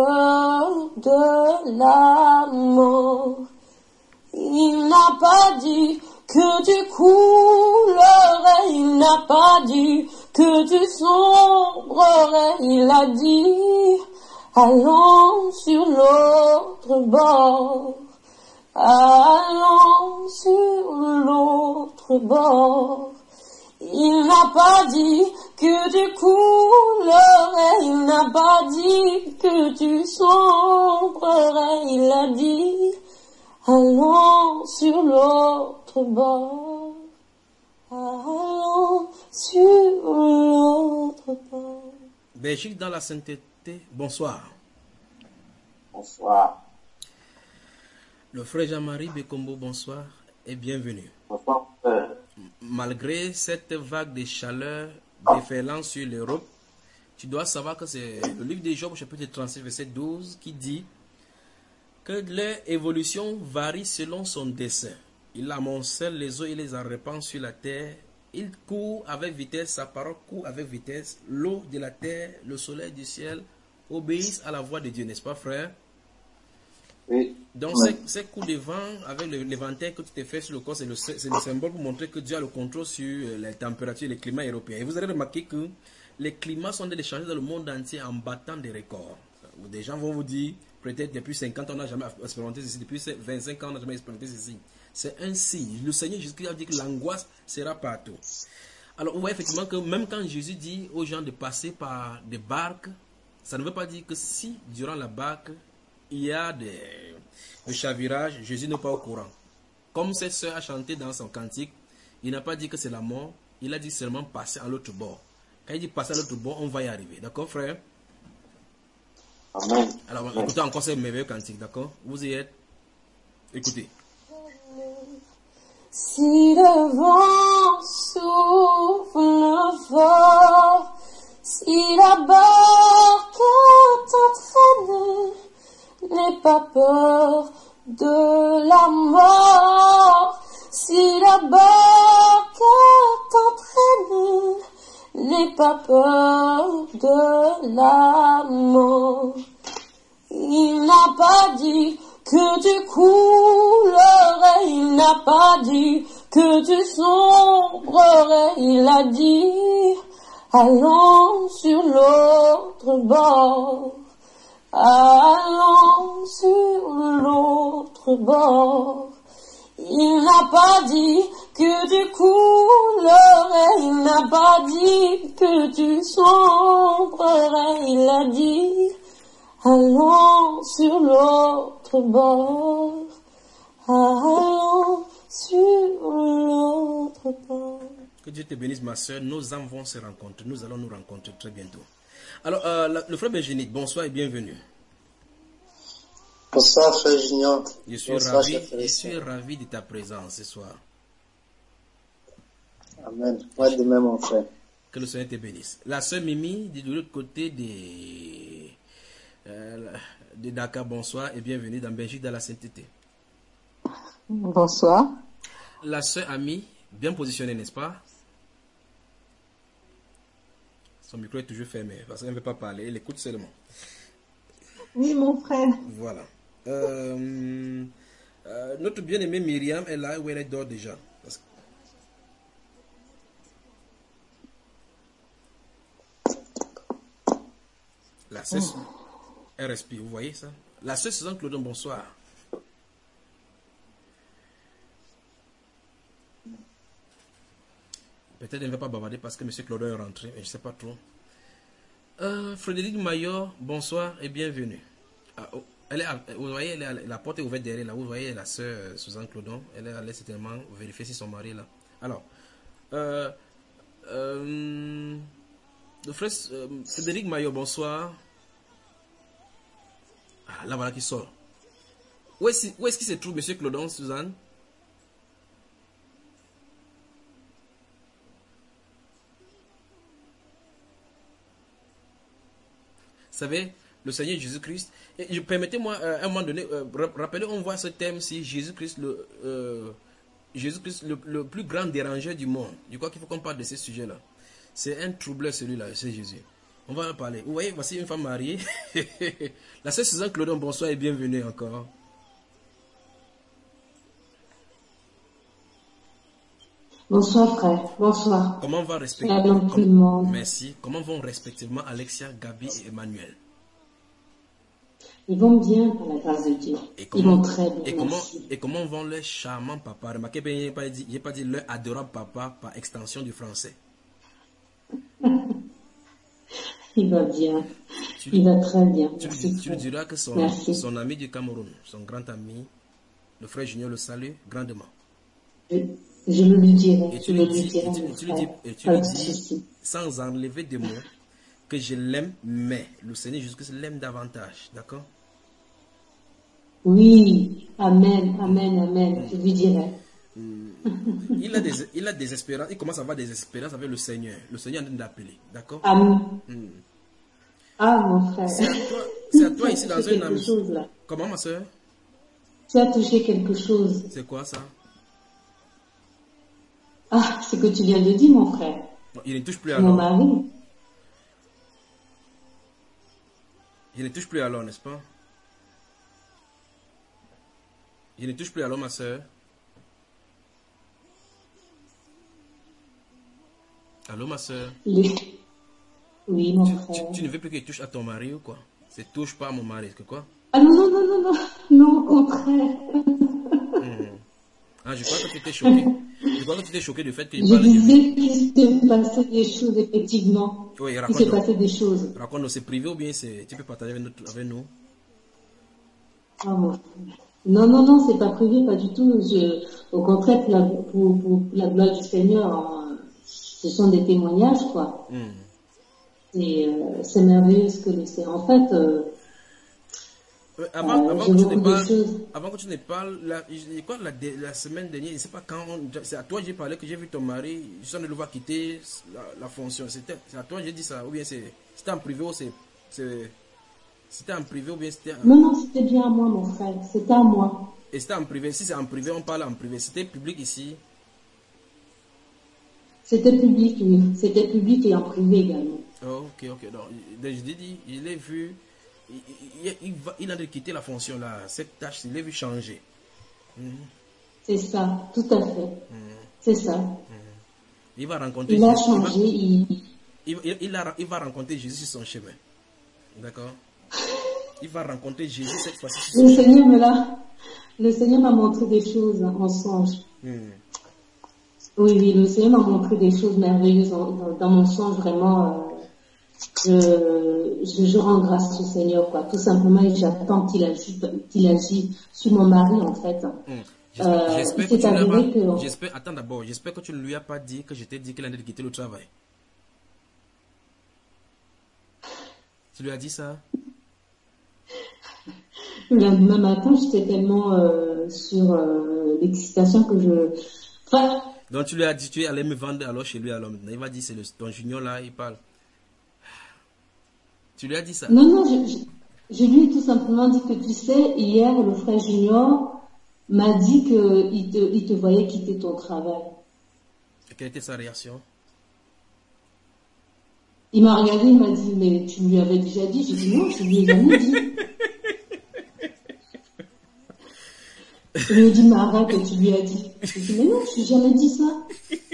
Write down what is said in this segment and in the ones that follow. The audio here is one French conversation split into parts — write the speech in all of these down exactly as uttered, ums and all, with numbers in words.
peur de la mort. Il n'a pas dit que tu coulerais, il n'a pas dit que tu sombrerais, il a dit, allons sur l'autre bord, allons sur l'autre bord. Il n'a pas dit que tu coulerais, il n'a pas dit que tu sombrerais, il a dit, allons sur l'autre bord, allons sur l'autre bord. Belgique dans la sainteté, bonsoir. Bonsoir. Le frère Jean-Marie Bekombo, bonsoir et bienvenue. Bonsoir, frère. Malgré cette vague de chaleur déferlant sur l'Europe, tu dois savoir que c'est le livre de Job, chapitre trente-six, verset douze, qui dit que leur évolution varie selon son dessein. Il amoncelle les eaux et les en répand sur la terre. Il court avec vitesse, sa parole court avec vitesse. L'eau de la terre, le soleil du ciel obéissent à la voix de Dieu, n'est-ce pas, frère? Oui. Donc, Oui. ces, ces coups de vent avec le- l'éventail que tu t'es fait sur le corps, c'est le, c'est le symbole pour montrer que Dieu a le contrôle sur euh, les températures et les climats européens. Et vous allez remarquer que les climats sont en train de changer dans le monde entier en battant des records. Des gens vont vous dire, peut-être depuis cinquante ans, on n'a jamais expérimenté ceci, depuis vingt-cinq ans, on n'a jamais expérimenté ceci. C'est un signe. Le Seigneur Jésus-Christ a dit que l'angoisse sera partout. Alors, on voit effectivement que même quand Jésus dit aux gens de passer par des barques, ça ne veut pas dire que si, durant la barque, il y a des, des chavirages, Jésus n'est pas au courant. Comme cette sœur a chanté dans son cantique, il n'a pas dit que c'est la mort, il a dit seulement passer à l'autre bord. Quand il dit passer à l'autre bord, on va y arriver. D'accord, frère? Amen. Alors, Amen. écoutez encore ce merveilleux cantique, d'accord? Vous y êtes? Écoutez. Si le vent souffle fort, si la barque t'entraîne, n'aie pas peur de la mort. Si la barque t'entraîne, n'aie pas peur de la mort. Il n'a pas dit que tu coulerais, il n'a pas dit que tu sombrerais, il a dit, allons sur l'autre bord, allons sur l'autre bord. Il n'a pas dit que tu coulerais, il n'a pas dit que tu sombrerais, il a dit, allons sur l'autre bord, allons sur l'autre bord. Que Dieu te bénisse, ma soeur. Nos âmes vont se rencontrer. Nous allons nous rencontrer très bientôt. Alors, euh, la- le frère Benjénique, bonsoir et bienvenue. Bonsoir, frère Junior. Je suis Bonsoir, ravi, cher frère. je suis ravi de ta présence ce soir. Amen. Moi de même, mon frère. Que le Seigneur te bénisse. La sœur Mimi, de l'autre côté des, euh, de Dakar, bonsoir et bienvenue dans Belgique dans la sainteté. Bonsoir. La sœur Ami, bien positionnée, n'est-ce pas? Son micro est toujours fermé parce qu'elle ne veut pas parler, elle écoute seulement. Oui, mon frère. Voilà. Euh, euh, notre bien-aimée Myriam est là où elle dort déjà. Parce que- La sœur, elle respire, vous voyez ça? La sœur Suzanne Claudon, bonsoir. Peut-être elle ne va pas bavarder parce que M. Claudon est rentré, mais je ne sais pas trop. Euh, Frédéric Mayor, bonsoir et bienvenue. Ah, oh, elle est à- vous voyez, elle est à- la porte est ouverte derrière là. Vous voyez la sœur euh, Suzanne Claudon. Elle est allée certainement vérifier si son mari est là. Alors, euh, euh, le frère euh, Frédéric Mayor, bonsoir. Ah, là voilà qui sort. Où est-ce où est-ce qu'il se trouve, M. Claudon, Suzanne? Vous savez, le Seigneur Jésus-Christ. Et je- permettez-moi, euh, à un moment donné, euh, ra- rappelez, on voit ce thème si Jésus-Christ, le, euh, Jésus-Christ, le, le plus grand dérangeur du monde. Je crois qu'il faut qu'on parle de ce sujet-là. C'est un troubleur celui-là, c'est Jésus. On va en parler. Vous voyez, voici une femme mariée. La sœur Suzanne Claudon, bonsoir et bienvenue encore. Bonsoir frère, bonsoir. Comment va respecter Shalom tout le monde. Merci. Comment vont respectivement Alexia, Gabi et Emmanuel? Ils vont bien par la grâce de Dieu. Et Ils comment, vont très bien, et comment, merci. et comment vont les charmants papas? Remarquez bien, je n'ai pas dit, j'ai pas dit leur adorable papa par extension du français. Il va bien. Tu, Il va très bien. tu, Merci, lui, tu lui frère. diras que son, Merci. son ami du Cameroun, son grand ami, le frère Junior, le salue grandement. Je, je le lui dirai. Et Je tu le lui lui dis, dirai, et tu, mon tu lui dis, frère. et tu Pas lui de dis souci. sans enlever des mots, que je l'aime, mais le Seigneur jusqu'à l'aime davantage. D'accord? Oui. Amen, amen, amen. Je lui dirai. Il a, des, il a des espérances, il commence à avoir des espérances avec le Seigneur. Le Seigneur est en train d'appeler. D'accord? Amen. Hmm. Ah, mon frère. C'est à toi, c'est à toi Tu as ici dans touché un quelque ami. chose, là. Comment, ma soeur? Tu as touché quelque chose. C'est quoi ça? Ah, c'est que tu viens de dire, mon frère. Non, il ne touche plus Mon alors. mari. Il ne touche plus alors, n'est-ce pas? Il ne touche plus alors, ma soeur. Allô, ma soeur? Les... Oui, mon Tu, tu, frère. tu ne veux plus qu'il touche à ton mari ou quoi? C'est touche pas à mon mari, que quoi? Ah non, non, non, non, non. Non, au contraire. Hmm. Ah, je crois que tu étais choqué. Je crois que tu étais choqué du fait qu'il Je parle de lui. disais qu'il s'est passé des choses, effectivement. Oui, Il s'est raconte-nous. passé des choses. Raconte-nous, c'est privé ou bien c'est... tu peux partager avec nous? Avec nous? Ah, mon frère. Non, non, non, c'est pas privé, pas du tout. Je... Au contraire, pour la, pour, pour la gloire du Seigneur, hein, ce sont des témoignages, quoi. Hmm. Et euh, c'est merveilleux ce que le Seigneur. En fait, euh, Euh, Avant, euh, avant, j'ai que tu beaucoup ne de parles, choses. avant que tu ne parles, la, je- quoi, la, dé- la semaine dernière, je ne sais pas quand, on- c'est à toi que j'ai parlé que j'ai vu ton mari, je suis en train de le voir quitter la, la fonction. C'était c'est à toi que j'ai dit ça, ou bien c'est- c'était en privé ou c'est... c'est- C'était en privé ou bien c'était en... Non, non, c'était bien à moi, mon frère. C'était à moi. Et c'était en privé. Si c'est en privé, on parle en privé. C'était public ici. C'était public, oui. C'était public et en privé également. Oh, ok, ok. Donc, je l'ai dit, il est vu, il, il, il va, il a de quitter la fonction là, cette tâche, il l'a vu changer. Mhm. C'est ça, tout à fait. C'est ça. Il va rencontrer Il a Jésus. Il va- changé. Il... Il, il- il a- il va rencontrer Jésus sur son chemin. D'accord? Il va rencontrer Jésus cette fois-ci sur son Le chemin. Seigneur me l'a. Le Seigneur m'a montré des choses en songe. Hmm. Oui, oui, le Seigneur m'a montré des choses merveilleuses en- dans, dans mon songe, vraiment. euh, je, je, je rends grâce au Seigneur, quoi. Tout simplement, et j'attends qu'il agisse, qu'il agisse sur mon mari, en fait. Hmm. J'espère Euh, j'espère il que s'est tu ne avéré l'as que... pas. J'espère, attends d'abord, j'espère que tu ne lui as pas dit que je t'ai dit qu'il allait quitter le travail. Tu lui as dit ça? Le lendemain matin, j'étais tellement euh, sur euh, l'excitation que je... Enfin, Donc tu lui as dit, tu allais me vendre alors chez lui alors maintenant. Il va dire, c'est le, ton junior là, il parle. Tu lui as dit ça? non, non, je, je, je lui ai tout simplement dit que, tu sais, hier, le frère Junior m'a dit qu'il te, il te voyait quitter ton travail. Et quelle était sa réaction? Il m'a regardé, il m'a dit, mais tu lui avais déjà dit? J'ai dit non, je lui ai jamais dit. Il me dit, mais arrête, tu lui as dit. J'ai dit, mais non, je lui ai jamais dit ça.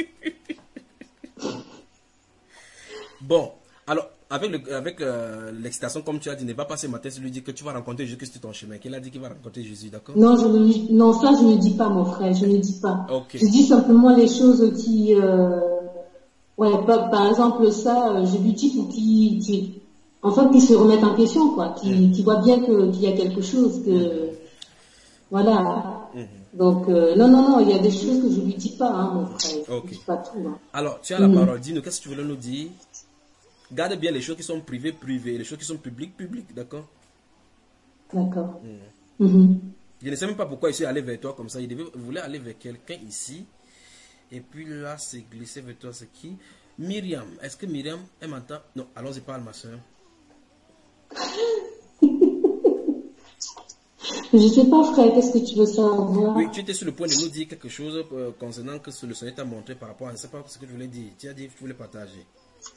Bon, alors, avec le- avec euh, l'excitation, comme tu as dit, ne va pas ce matin, tu lui dis que tu vas rencontrer Jésus sur ton chemin. Qu'il a dit qu'il va rencontrer Jésus, d'accord? Non, je ne, lui- non, ça, je ne dis pas, mon frère, je ne dis pas. Ok. Je dis simplement les choses qui, euh, ouais, par, par exemple, ça, euh, je lui dis pour qu'il, qu'il- enfin, qu'il se remette en question, quoi, qu'il, qu'il voit bien que, qu'il y a quelque chose, que, voilà. Donc, euh, non, non, non, il y a des choses que je lui dis pas, hein, mon frère. Je Ok. lui dis pas tout, hein. Alors, tu as la Mhm. parole, dis-nous, qu'est-ce que tu voulais nous dire? Garde bien les choses qui sont privées, privées, les choses qui sont publiques, publiques, d'accord? D'accord. Mhm. Je ne sais même pas pourquoi il suis allé vers toi comme ça. Il devait, il voulait aller vers quelqu'un ici. Et puis là, c'est glissé vers toi. C'est qui? Myriam. Est-ce que Myriam, elle m'entend? Non, allons-y, parle, ma soeur. Je sais pas, frère, qu'est-ce que tu veux savoir? Oui, tu étais sur le point de nous dire quelque chose euh, concernant que le Seigneur t'a montré par rapport à... Je ne sais pas ce que tu voulais dire. Tu as dit que tu voulais partager.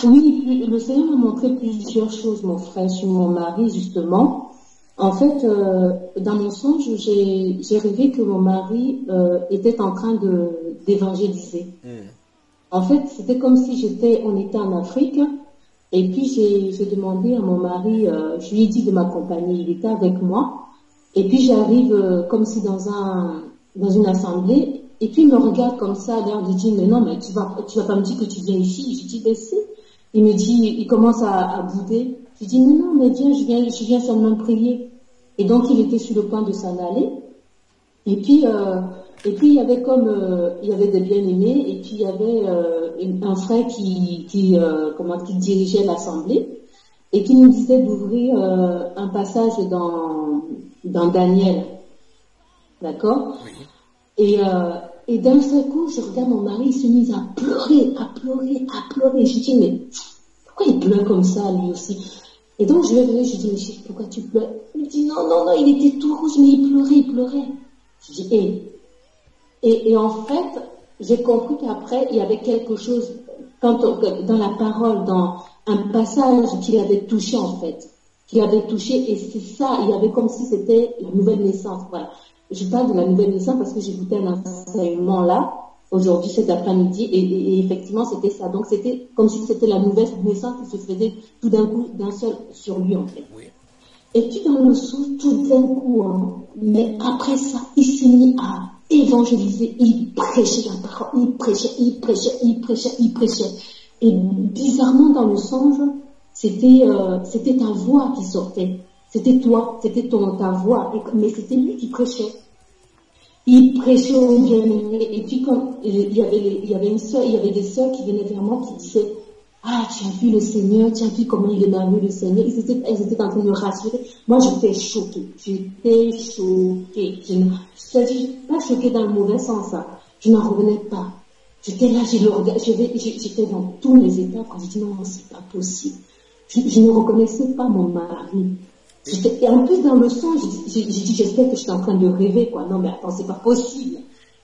Oui, le Seigneur m'a montré plusieurs choses, mon frère, sur mon mari, justement. En fait, euh, dans mon songe, j'ai j'ai rêvé que mon mari euh, était en train de d'évangéliser. Mm. En fait, c'était comme si j'étais, on était en Afrique, et puis j'ai j'ai demandé à mon mari, euh, je lui ai dit de m'accompagner, il était avec moi, et puis j'arrive euh, comme si dans un dans une assemblée, et puis il me regarde comme ça, l'air de dire, mais non, mais tu vas tu vas pas me dire que tu viens ici. Je dis, ben si. Il me dit, il commence à, à bouder. Je dis, mais non, mais viens, je viens, je viens seulement prier. Et donc il était sur le point de s'en aller. Et puis, euh, et puis il y avait comme, euh, il y avait des bien-aimés, et puis il y avait euh, une- un frère qui, qui, euh, comment, qui dirigeait l'assemblée, et qui nous disait d'ouvrir euh, un passage dans, dans Daniel. D'accord? Oui. Et, euh, et d'un seul coup, je regarde mon mari, il se met à pleurer, à pleurer, à pleurer. Je dis, mais pourquoi il pleure comme ça, lui aussi? Et donc, je lui ai dit, je dis, mais chérie, pourquoi tu pleures? Il me dit, non, non, non, il était tout rouge, mais il pleurait, il pleurait. Je dis, hé. Et, et en fait, j'ai compris qu'après, il y avait quelque chose, quand on- dans la parole, dans un passage qu'il avait touché, en fait. Qu'il avait touché, et c'est ça, il y avait comme si c'était la nouvelle naissance, voilà. Je parle de la nouvelle naissance parce que j'écoutais un enseignement là, aujourd'hui, cet après-midi, et, et- et effectivement, c'était ça. Donc, c'était comme si c'était la nouvelle naissance qui se faisait tout d'un coup, d'un seul sur lui, en fait. Oui. Et puis, dans le sous, tout d'un coup, hein, mais après ça, il s'est mis à évangéliser, il prêchait la parole, il prêchait, il prêchait, il prêchait, il prêchait. Et bizarrement, dans le songe, c'était euh, c'était ta voix qui sortait. C'était toi, c'était ton ta voix, et- mais c'était lui qui prêchait. Il prêchait aux bien-aimés. Et puis quand il y avait, les- il y avait une sœur, il y avait des sœurs qui venaient vers moi qui disaient, ah, tu as vu le Seigneur, tu as vu comment il est merveilleux le Seigneur. Ils étaient, elles étaient en train de me rassurer. Moi, j'étais choquée. J'étais choquée. Je ne, c'est-à-dire, pas choquée dans le mauvais sens, hein. Je n'en revenais pas. J'étais là, j'ai le regard, je vais- j'ai- j'étais dans tous mes états quand j'ai dit non, c'est pas possible. Je, je ne reconnaissais pas mon mari. J'étais- Et en plus, dans le son, j'ai j'ai- j'ai dit, j'espère que j'étais en train de rêver, quoi. Non, mais attends, c'est pas possible.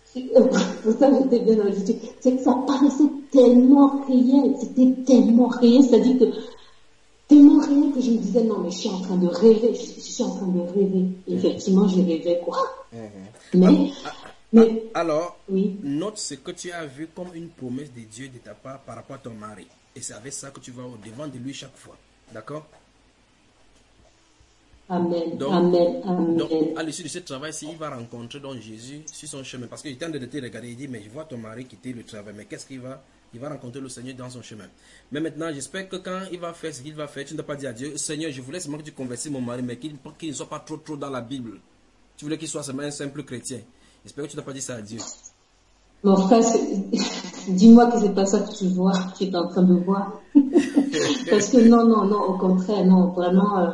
Pour ça, j'étais bien dans le jeu. C'est que ça paraissait tellement réel, c'était tellement réel, c'est-à-dire que tellement réel que je me disais, non, mais je suis en train de rêver, je, je suis en train de rêver. Et effectivement, je rêvais, quoi. Mais, mais, Alors, oui. note ce que tu as vu comme une promesse de Dieu de ta part par rapport à ton mari. Et c'est avec ça que tu vas au devant de lui chaque fois. D'accord? Amen, Donc, amen, amen. donc, à l'issue de ce travail-ci, il va rencontrer donc Jésus sur son chemin. Parce qu'il est en train de te regarder, il dit, mais je vois ton mari quitter le travail. Mais qu'est-ce qu'il va? Il va rencontrer le Seigneur dans son chemin. Mais maintenant, j'espère que quand il va faire ce qu'il va faire, tu ne dois pas dire à Dieu, Seigneur, je voulais seulement que tu convertisses mon mari, mais qu'il qu'il ne soit pas trop trop dans la Bible. Tu voulais qu'il soit seulement un simple chrétien. J'espère que tu ne dois pas dire ça à Dieu. Mon frère, c'est- dis-moi que c'est pas ça que tu vois, que tu es en train de voir. Parce que non, non, non, au contraire, non, vraiment, euh,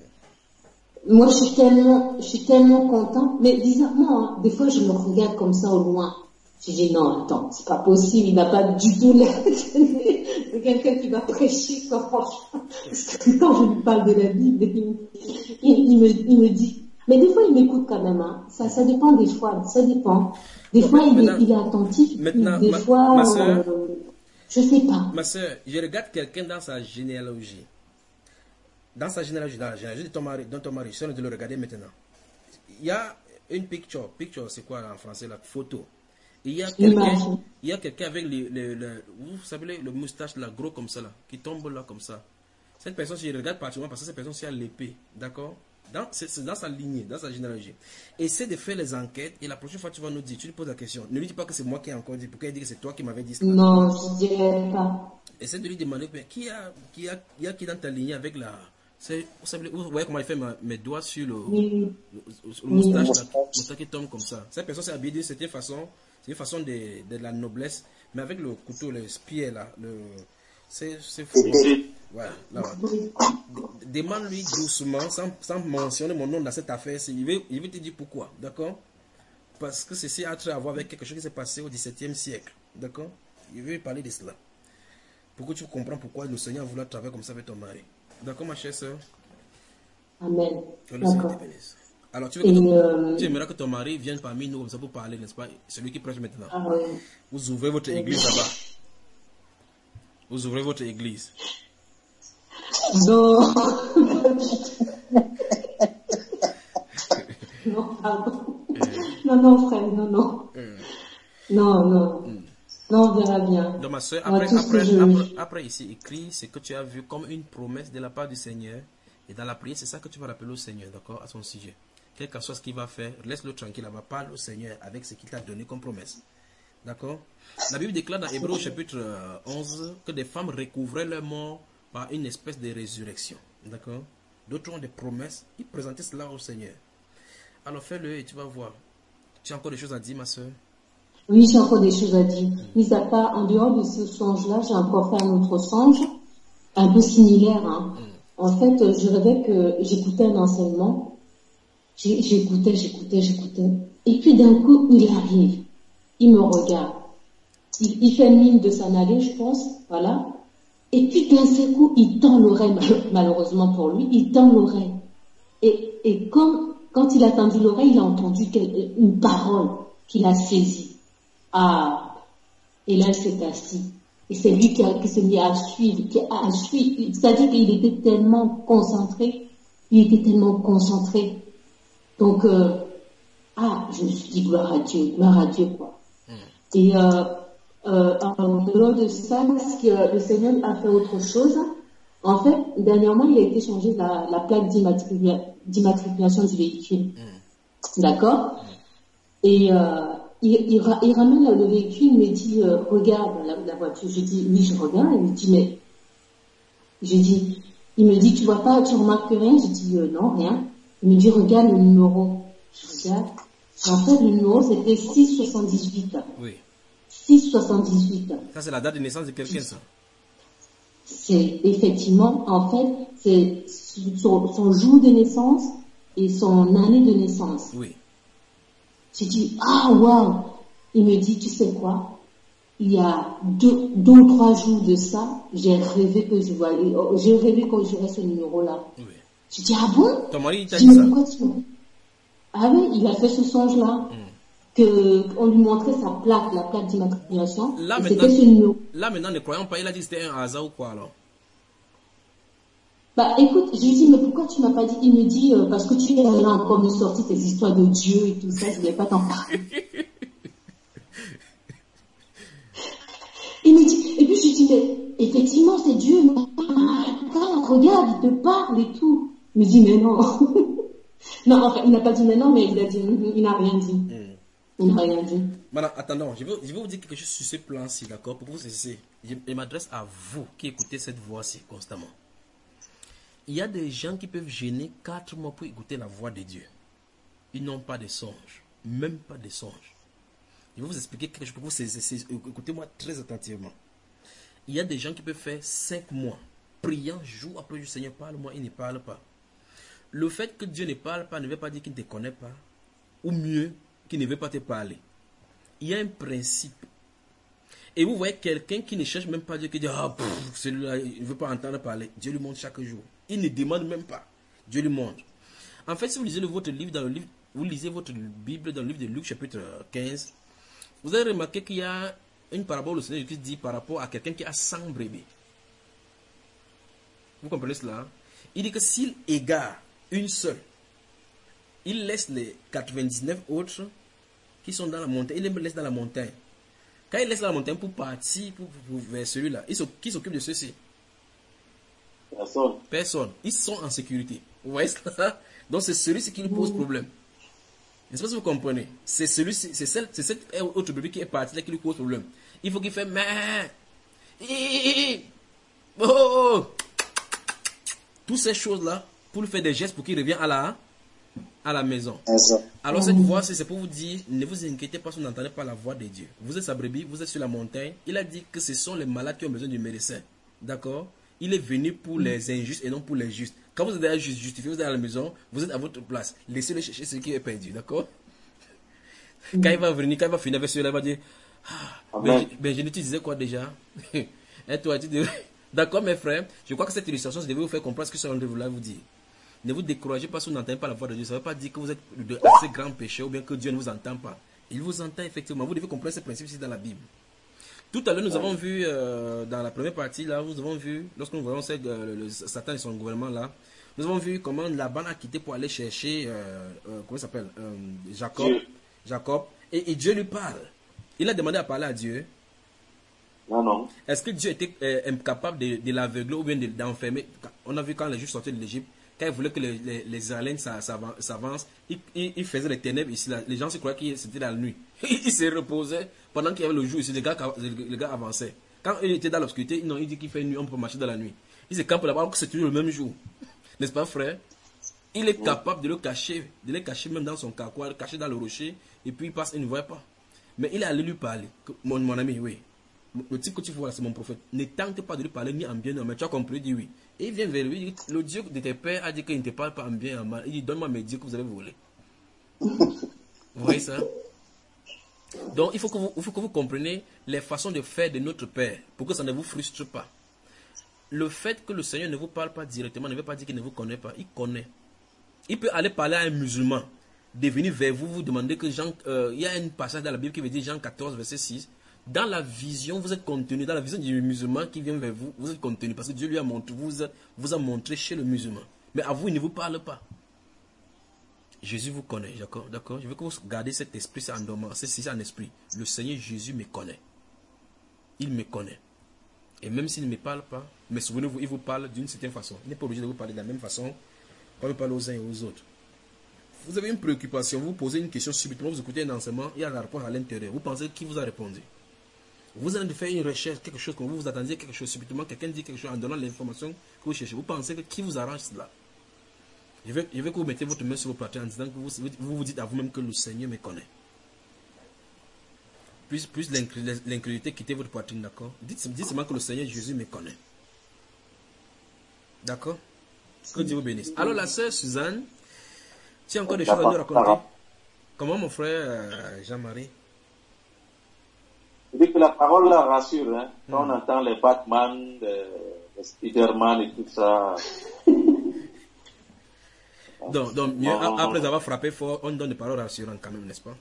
moi, je suis tellement, je suis tellement contente, mais bizarrement, hein, des fois, je me regarde comme ça au loin. Je dis, non, attends, c'est pas possible, il n'a pas du tout l'air de quelqu'un qui va prêcher, quoi, franchement. Parce que quand je lui parle de la Bible, il, il- il me, il me dit, mais des fois, il m'écoute quand même, hein. Ça, ça dépend des fois, ça dépend. Des Bon, fois, il est, maintenant- il est attentif, maintenant, des ma- fois, ma sœur- euh, je sais pas. Ma soeur, je regarde quelqu'un dans sa généalogie. Dans sa généalogie, dans la généalogie de ton mari, dans ton mari, je suis en train de le regarder maintenant. Il y a une picture. Picture, c'est quoi en français, la photo. Et il y a L'image. quelqu'un, il y a quelqu'un avec le, le, le- vous savez, le moustache là, gros comme ça, là, qui tombe là comme ça. Cette personne, si je regarde particulièrement, parce que cette personne, c'est à l'épée. D'accord? Dans, c'est, c'est dans sa lignée, dans sa généalogie. Essaie de faire les enquêtes et la prochaine fois, tu vas nous dire, tu lui poses la question. Ne lui dis pas que c'est moi qui ai encore dit, pourquoi il dit que c'est toi qui m'avais dit ça. Non, je dirais pas. Essaie de lui demander, mais qui a, qui a, qui a qui dans ta lignée avec la. C'est, vous, savez, vous voyez comment il fait ma- mes doigts sur le, Oui, le, le moustache, là, le moustache qui tombe comme ça. Cette personne s'est habillée d'une certaine façon, c'est une façon de, de la noblesse, mais avec le couteau, le spear là, le, c'est, c'est fou. Voilà, là, voilà. Demande-lui doucement, sans, sans mentionner mon nom dans cette affaire, il veut, il veut te dire pourquoi, d'accord? Parce que ceci a trait à voir avec quelque chose qui s'est passé au dix-septième siècle, d'accord? Il veut parler de cela. Pour que tu comprends pourquoi le Seigneur a voulu travailler comme ça avec ton mari. D'accord, ma chère soeur? amen. Que le Seigneur D'accord. te bénisse. Alors, tu, veux que Et, ton- euh, tu aimerais que ton mari vienne parmi nous comme ça pour parler, n'est-ce pas? Celui qui prêche maintenant. ah oui. Vous ouvrez votre église là-bas. Vous ouvrez votre église. Non. Non, pardon. Non, non, frère, non, non. Euh, Non, non. hmm. Non, on verra bien. Donc ma soeur, Moi, après, tout ce que après, je- après, après ici écrit, c'est que tu as vu comme une promesse de la part du Seigneur. Et dans la prière, c'est ça que tu vas rappeler au Seigneur, d'accord, à son sujet. Quel que soit ce qu'il va faire, laisse-le tranquille, va parler au Seigneur avec ce qu'il t'a donné comme promesse. D'accord? La Bible déclare dans Hébreux chapitre euh, onze que des femmes recouvraient leur mort par une espèce de résurrection. D'accord? D'autres ont des promesses, ils présentaient cela au Seigneur. Alors fais-le et tu vas voir. Tu as encore des choses à dire, ma soeur? Oui, j'ai encore des choses à dire. Mis à part, en dehors de ce songe-là, j'ai encore fait un autre songe, un peu similaire. Hein. En fait, euh, je rêvais que j'écoutais un enseignement. J'ai- J'écoutais, j'écoutais, j'écoutais. Et puis d'un coup, il arrive. Il me regarde. Il, il fait mine de s'en aller, je pense. Voilà. Et puis d'un seul coup, il tend l'oreille, mal- malheureusement pour lui, il tend l'oreille. Et, et comme, quand il a tendu l'oreille, il a entendu quel- une parole qu'il a saisie. Ah, et là, il s'est assis. Et c'est lui qui, a, qui s'est mis à suivre, qui a suivi. C'est-à-dire qu'il était tellement concentré. Il était tellement concentré. Donc, euh, ah, je me suis dit, gloire à Dieu, gloire à Dieu, quoi. Et euh, euh, en dehors de ça, ce que le Seigneur a fait autre chose. En fait, dernièrement, il a été changé la, la plaque d'immatricula- d'immatriculation du véhicule. D'accord? Et euh, il, il, ra- il ramène le véhicule, il me dit, euh, regarde la, la voiture. Je dis, oui, je regarde. Il me dit, mais, je dis, il me dit, tu vois pas, tu remarques rien? Je dis, euh, non, rien. Il me dit, regarde le numéro. Je regarde. En fait, le numéro, c'était six soixante-dix-huit. Oui. six soixante-dix-huit. Ça, c'est la date de naissance de quelqu'un, ça. C'est effectivement, en fait, c'est son, son jour de naissance et son année de naissance. Oui. J'ai dit, ah, waouh! Il me dit, tu sais quoi? Il y a deux, deux ou trois jours de ça, j'ai rêvé que je voyais, oh, j'ai rêvé que j'aurais ce numéro-là. Oui. J'ai dit, ah bon? Ton mari, il t'a J'ai dit dit, ça? mais pourquoi tu me- Ah oui, il a fait ce songe-là. Que, on lui montrait sa plaque, la plaque d'immatriculation. Là, et maintenant, c'était ce numéro. là, maintenant, ne croyons pas, il a dit que c'était un hasard ou quoi, alors? Bah écoute, je lui dis, mais pourquoi tu m'as pas dit? Il me dit, euh, parce que tu es là encore me sortir tes histoires de Dieu et tout ça, je voulais pas t'en parler. Il me dit, et puis je lui dis, mais effectivement c'est Dieu, mais regarde, regarde, il te parle et tout. Il me dit, mais non. Non, enfin, il n'a pas dit mais non, mais il a dit, il n'a rien dit. Il n'a rien dit. Maintenant, attendons, je vais, je vais vous dire quelque chose sur ce plan-ci, d'accord? Pour que vous cessiez. Je, je m'adresse à vous qui écoutez cette voix-ci constamment. Il y a des gens qui peuvent gêner quatre mois pour écouter la voix de Dieu. Ils n'ont pas de songe, même pas de songe. Je vais vous expliquer quelque chose pour que vous cessiez. Écoutez-moi très attentivement. Il y a des gens qui peuvent faire cinq mois, priant jour après jour, Seigneur, parle-moi, il ne parle pas. Le fait que Dieu ne parle pas ne veut pas dire qu'il ne te connaît pas, ou mieux, qu'il ne veut pas te parler. Il y a un principe. Et vous voyez quelqu'un qui ne cherche même pas Dieu, qui dit, ah, pff, celui-là, il ne veut pas entendre parler. Dieu lui montre chaque jour. Il ne demande même pas. Dieu lui montre. En fait, si vous lisez le, votre livre dans le livre, vous lisez votre Bible dans le livre de Luc, chapitre quinze, vous avez remarqué qu'il y a une parabole au Seigneur qui dit par rapport à quelqu'un qui a cent brebis. Vous comprenez cela? Il dit que s'il égare une seule, il laisse les quatre-vingt-dix-neuf autres qui sont dans la montagne, il les laisse dans la montagne. Quand il laisse dans la montagne pour partir pour, pour, pour vers celui-là, qui s'occupe de ceux-ci? Personne. Personne. Ils sont en sécurité. Vous voyez cela? Donc c'est celui-ci qui lui pose problème. Je ne sais pas si vous comprenez. C'est celui-ci, c'est celle, c'est cette autre bébé qui est parti là qui lui pose problème. Il faut qu'il fasse mais oh, toutes ces choses-là pour lui faire des gestes pour qu'il revienne à la à la maison. Alors cette voix, c'est pour vous dire, ne vous inquiétez pas si vous n'entendez pas la voix de Dieu. Vous êtes sa brebis, vous êtes sur la montagne. Il a dit que ce sont les malades qui ont besoin du médecin. D'accord? Il est venu pour les injustes et non pour les justes. Quand vous êtes justifié, vous êtes à la maison, vous êtes à votre place. Laissez-le chercher ce qui est perdu. D'accord? Quand il va venir, quand il va finir avec cela, il va dire, ah, ben, ben, je ne te disais quoi déjà? Et toi, tu dis, d'accord mes frères, je crois que cette illustration, je devais vous faire comprendre ce que je voulais vous dire. Ne vous découragez pas si vous n'entendez pas la voix de Dieu. Ça ne veut pas dire que vous êtes de assez grands péchés ou bien que Dieu ne vous entend pas. Il vous entend effectivement. Vous devez comprendre ce principe ici dans la Bible. Tout à l'heure, nous avons vu, euh, dans la première partie, là, nous avons vu, lorsque nous voyons euh, le, le, Satan et son gouvernement là, nous avons vu comment Laban a quitté pour aller chercher, euh, euh, comment il s'appelle, euh, Jacob, Dieu. Jacob et, et Dieu lui parle. Il a demandé à parler à Dieu. Non, non. Est-ce que Dieu était euh, incapable de, de l'aveugler ou bien d'enfermer? On a vu quand les Juifs sortaient de l'Égypte, quand ils voulaient que les, les, les Israéliens s'avancent, ils, ils, ils faisaient les ténèbres ici. Là. Les gens se croyaient que c'était la nuit. Ils se reposaient pendant qu'il y avait le jour ici. Les gars, les gars avançaient. Quand il était dans l'obscurité, non, il dit qu'il fait nuit, on peut marcher dans la nuit. Il se campe là-bas, alors que c'est toujours le même jour. N'est-ce pas, frère? Il est capable de le cacher, de le cacher même dans son carquois, le cacher dans le rocher, et puis il passe, il ne voit pas. Mais il est allé lui parler. Mon, mon ami, oui. Le type que tu vois là, c'est mon prophète. Ne tente pas de lui parler ni en bien ni en mal. Tu as compris, il dit oui. Et il vient vers lui, il dit, le Dieu de tes pères a dit qu'il ne te parle pas en bien et en mal. Il dit, donne-moi mes dieux que vous avez volés. Vous voyez ça? Donc, il faut que vous, il faut que vous compreniez les façons de faire de notre Père, pour que ça ne vous frustre pas. Le fait que le Seigneur ne vous parle pas directement ne veut pas dire qu'il ne vous connaît pas. Il connaît. Il peut aller parler à un musulman, de venir vers vous, vous demander que Jean... Euh, il y a un passage dans la Bible qui veut dire Jean quatorze, verset six. Dans la vision, vous êtes contenu. Dans la vision du musulman qui vient vers vous, vous êtes contenu. Parce que Dieu lui a montré, vous, vous a montré chez le musulman. Mais à vous, il ne vous parle pas. Jésus vous connaît, d'accord? D'accord? Je veux que vous gardez cet esprit, c'est en dormant. C'est en esprit. Le Seigneur Jésus me connaît. Il me connaît. Et même s'il ne me parle pas, mais souvenez-vous, il vous parle d'une certaine façon. Il n'est pas obligé de vous parler de la même façon comme il parle aux uns et aux autres. Vous avez une préoccupation, vous posez une question subitement, vous écoutez un enseignement, il y a la réponse à l'intérieur. Vous pensez qui vous a répondu? Vous allez faire une recherche, quelque chose, comme vous vous attendiez quelque chose, subitement quelqu'un dit quelque chose en donnant l'information que vous cherchez. Vous pensez que qui vous arrange cela? Je veux, je veux que vous mettez votre main sur vos poitrines en disant que vous vous, vous dites à vous-même que le Seigneur me connaît. Plus, plus l'incrédulité, quittez votre poitrine, d'accord? Dites, dites seulement que le Seigneur Jésus me connaît. D'accord? Que Dieu vous bénisse. Alors la sœur Suzanne, tu as encore des choses à nous raconter? Comment mon frère euh, Jean-Marie? Je dis que la parole la rassure, hein. Quand hmm. on entend les Batman, les, les Spider-Man et tout ça. donc, donc mieux, oh. après avoir frappé fort, on donne des paroles rassurantes quand même, n'est-ce pas?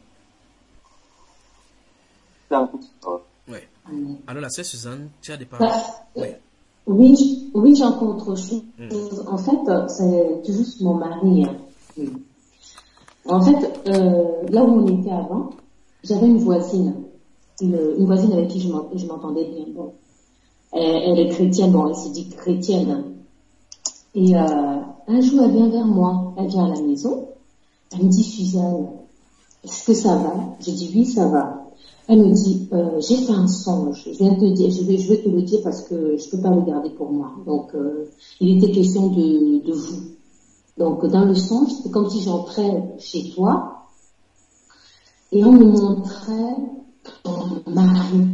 Oui. Alors la sœur Suzanne, tu as des paroles? Oui. Oui, oui, j'ai encore autre chose. Mm. En fait, c'est juste mon mari. Hein. En fait, euh, là où on était avant, j'avais une voisine, une, une voisine avec qui je m'entendais bien. Bon, elle, elle est chrétienne, bon, elle se dit chrétienne. Hein. Et euh, un jour, elle vient vers moi, elle vient à la maison, elle me dit, Suzanne, est-ce que ça va? Je dis oui, ça va. Elle me dit, euh, j'ai fait un songe. Je viens de te dire, je vais, je vais te le dire parce que je peux pas le garder pour moi. Donc, euh, il était question de, de vous. Donc, dans le songe, c'est comme si j'entrais chez toi et on me montrait ton mari.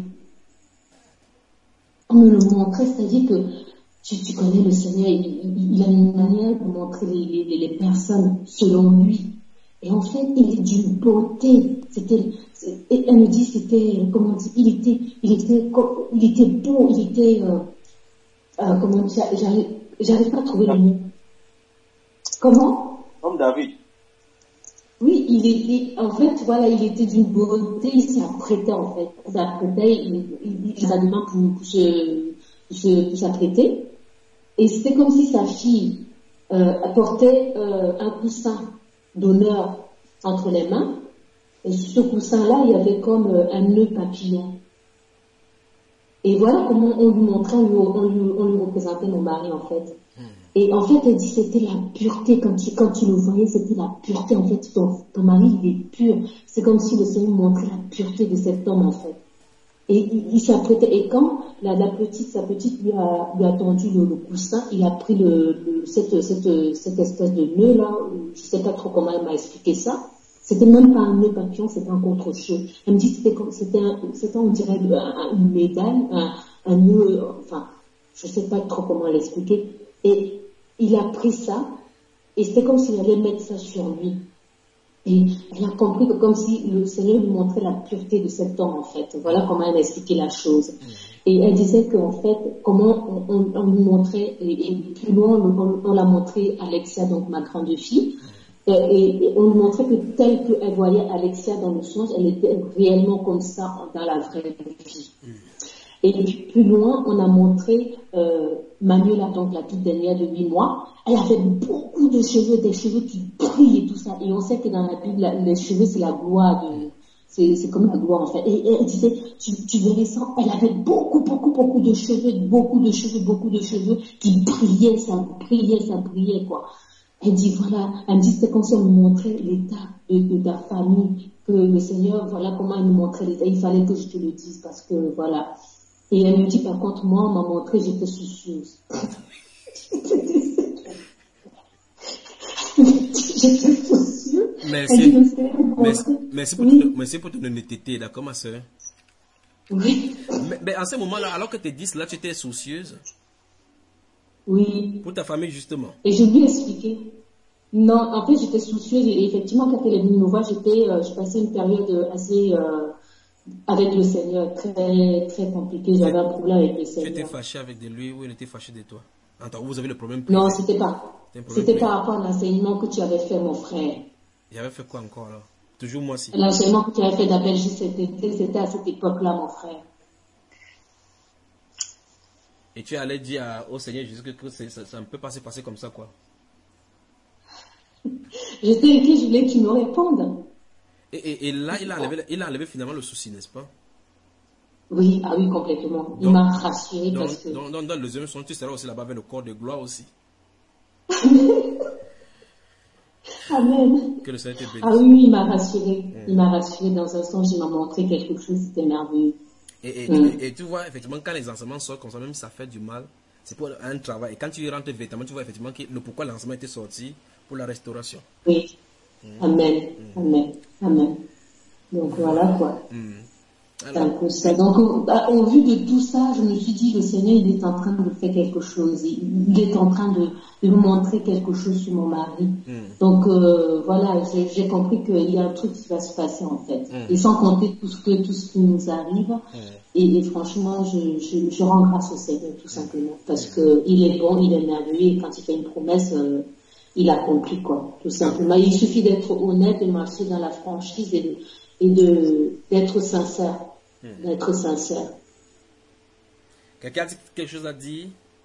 On me le montrait, c'est-à-dire que tu, tu connais le Seigneur, il, il, il a une manière de montrer les, les, les personnes selon lui. Et en fait, il est d'une beauté. C'était, et elle me dit, c'était, comment on dit, il était, il était, il était beau, il était, euh, euh, comment dire, j'arrive, j'arrive pas à trouver le mot. Comment? Comme David. Oui, il était, en fait, voilà, il était d'une beauté, il s'apprêtait, en fait. Il s'apprêtait, il, il, il s'habillait pour, pour se, pour se, pour s'apprêter. Et c'était comme si sa fille, euh, apportait, euh, un coussin d'honneur entre les mains, et sur ce coussin-là, il y avait comme un nœud papillon. Et voilà comment on lui montrait, on lui, on lui, on lui représentait mon mari, en fait. Mm. Et en fait, elle dit, c'était la pureté, quand tu, quand tu le voyais, c'était la pureté, en fait, ton, ton mari, il est pur. C'est comme si le Seigneur montrait la pureté de cet homme, en fait. Et il, il s'apprêtait, et quand la, la petite, sa petite lui a, lui a tendu le, le coussin, il a pris le, le, cette, cette, cette espèce de nœud là, je sais pas trop comment elle m'a expliqué ça. C'était même pas un nœud papillon, c'était un contre-chaud. Elle me dit c'était comme, c'était un, c'était on dirait un, une médaille, un, un nœud, enfin, je sais pas trop comment l'expliquer. Et il a pris ça, et c'était comme s'il allait mettre ça sur lui. Et elle a compris que comme si le Seigneur lui montrait la pureté de cet homme, en fait. Voilà comment elle a expliqué la chose. Et elle disait qu'en fait, comment on, on, on lui montrait, et, et plus loin, on, on l'a montré Alexia, donc ma grande fille, et, et on lui montrait que telle qu'elle voyait Alexia dans le songe, elle était réellement comme ça dans la vraie vie. Et puis plus loin, on a montré euh, Manuela, donc la toute dernière de huit mois. Elle avait beaucoup de cheveux, des cheveux qui brillent et tout ça. Et on sait que dans la Bible, la, les cheveux, c'est la gloire de... C'est, c'est comme la gloire en fait. Et, et elle disait, tu, tu verrais ça, elle avait beaucoup, beaucoup, beaucoup de cheveux, beaucoup de cheveux, beaucoup de cheveux qui brillaient, ça brillait, ça brillait quoi. Elle dit voilà, elle me dit c'était comme si on me montrait l'état de, de ta famille, que le Seigneur, voilà comment il me montrait l'état. Il fallait que je te le dise parce que voilà. Et elle me dit par contre moi on m'a montré, j'étais soucieuse. J'étais soucieuse. Merci. Merci, merci pour oui. ton, merci pour ton honnêteté, d'accord, ma soeur. Oui. Mais, mais en ce moment-là, alors que tu dis cela, tu étais soucieuse. Oui. Pour ta famille, justement. Et je lui ai expliqué. Non, en fait, j'étais soucieuse et effectivement, quand elle est venue me voir, j'étais, euh, je passais une période assez, euh, avec le Seigneur, très, très compliquée. J'avais un problème avec le Seigneur. Tu étais fâchée avec de lui ou il était fâché de toi? Attends, vous avez le problème? Non, c'était pas. C'était par rapport à l'enseignement que tu avais fait, mon frère. J'avais fait quoi encore alors? Toujours moi aussi. L'enseignement que tu avais fait d'Abel, c'était à cette époque-là, mon frère. Et tu allais dire à, au Seigneur Jésus que, que ça, ça ne peut pas se passer comme ça, quoi. J'étais écrit, je voulais que tu me répondes. Et, et, et là, il a, enlevé, il a enlevé finalement le souci, n'est-ce pas? Oui, ah oui, complètement. Il m'a rassuré donc, parce que... Donc, dans, dans le deuxième son, tu seras aussi là-bas avec le corps de gloire aussi. Amen. Que le Seigneur te bénisse. Ah oui, il m'a rassuré. Mm. Il m'a rassuré dans un sens, il m'a montré quelque chose, c'était merveilleux. Et, et, mm. et, et tu vois, effectivement, quand les enseignements sortent comme ça, même si ça fait du mal, c'est pour un travail. Et quand tu rentres véritablement, tu vois effectivement que le pourquoi l'enseignement était sorti pour la restauration. Oui. Mm. Amen. Mm. Amen. Amen. Donc voilà quoi. Mm. Alors, un peu ça. Donc au, au vu de tout ça, je me suis dit, le Seigneur, il est en train de faire quelque chose. Il, il est en train de, de me montrer quelque chose sur mon mari. Mm. Donc euh, voilà, j'ai, j'ai compris qu'il y a un truc qui va se passer en fait. Mm. Et sans compter tout ce que tout ce qui nous arrive. Mm. Et, et franchement, je, je, je rends grâce au Seigneur tout simplement parce que il est bon, il est merveilleux. Et quand il fait une promesse, euh, il accomplit quoi, tout simplement. Il suffit d'être honnête, de marcher dans la franchise et de, et de d'être sincère. Hmm. D'être sincère. Quelqu'un a quelque chose à dire?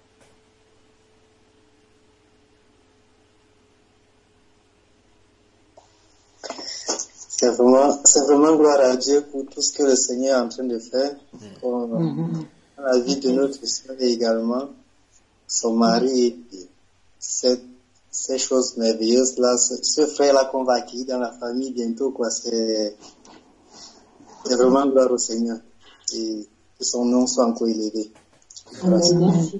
C'est vraiment, c'est vraiment gloire à Dieu pour tout ce que le Seigneur est en train de faire. Hmm. Pour hmm. la vie de notre soeur et également son mari et cette, ces choses merveilleuses là. Ce, ce frère là qu'on va accueillir dans la famille bientôt quoi. C'est C'est vraiment gloire au Seigneur. Et que son nom soit encore élevé. Merci.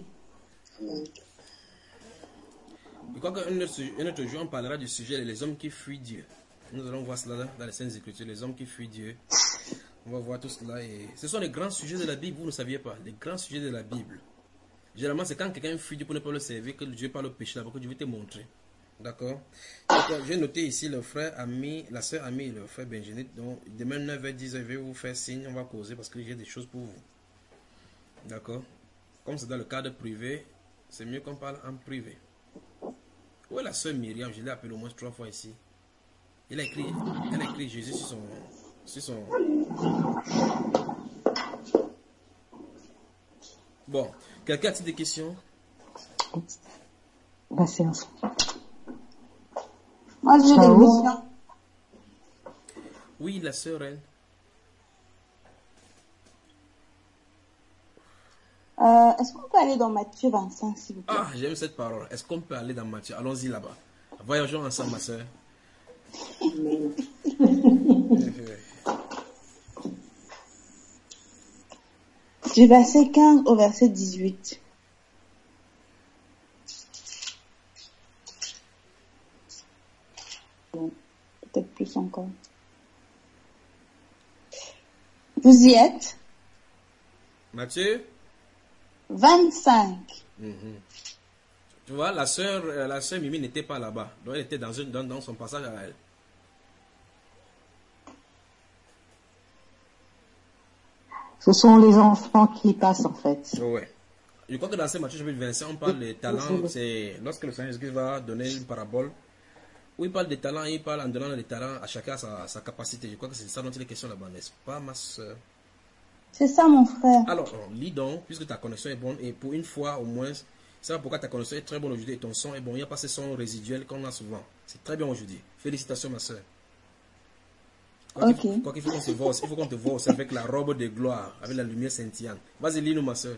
Je crois qu'un autre jour, on parlera du sujet des hommes qui fuient Dieu. Nous allons voir cela dans les Saintes Écritures, les hommes qui fuient Dieu. On va voir tout cela. Et ce sont les grands sujets de la Bible, vous ne saviez pas. Les grands sujets de la Bible. Généralement, c'est quand quelqu'un fuit Dieu pour ne pas le servir que Dieu parle au péché là-bas que Dieu veut te montrer. D'accord. J'ai noté ici le frère ami, la soeur amie et le frère Benjamin. Donc demain neuf heures dix, je vais vous faire signe, on va causer parce que j'ai des choses pour vous. D'accord. Comme c'est dans le cadre privé, c'est mieux qu'on parle en privé. Où est la soeur Myriam? Je l'ai appelée au moins trois fois ici. Elle a écrit, elle a écrit Jésus sur son, sur son. Bon, quelqu'un a-t-il des questions? La séance. Moi, j'ai des questions. Oui, la sœur, elle. Euh, est-ce qu'on peut aller dans Matthieu vingt-cinq, s'il vous plaît? Ah, j'aime cette parole. Est-ce qu'on peut aller dans Matthieu? Allons-y là-bas. Voyageons ensemble, ma sœur. Du verset quinze au verset dix-huit. Peut-être plus encore. Vous y êtes? Matthieu vingt-cinq. Mm-hmm. Tu vois, la sœur, la sœur Mimi n'était pas là-bas. Donc elle était dans, une, dans, dans son passage à elle. Ce sont les enfants qui passent en fait. Ouais. Je crois que dans ce Matthieu chapitre vingt-cinq, on parle des talents. C'est lorsque le Seigneur Jésus va donner une parabole où il parle des talents, il parle en donnant des talents à chacun sa, sa capacité. Je crois que c'est ça dont il est question là-bas, n'est-ce pas, ma soeur? C'est ça, mon frère. Alors, lis donc, puisque ta connexion est bonne, et pour une fois au moins, c'est pourquoi ta connexion est très bonne aujourd'hui et ton son est bon. Il n'y a pas ce son résiduel qu'on a souvent. C'est très bien aujourd'hui. Félicitations, ma soeur. Quoi Ok. qu'il, quoi qu'il faut qu'on se voit, il faut qu'on te voit aussi avec la robe de gloire, avec la lumière scintillante. Vas-y, lis-nous, ma soeur.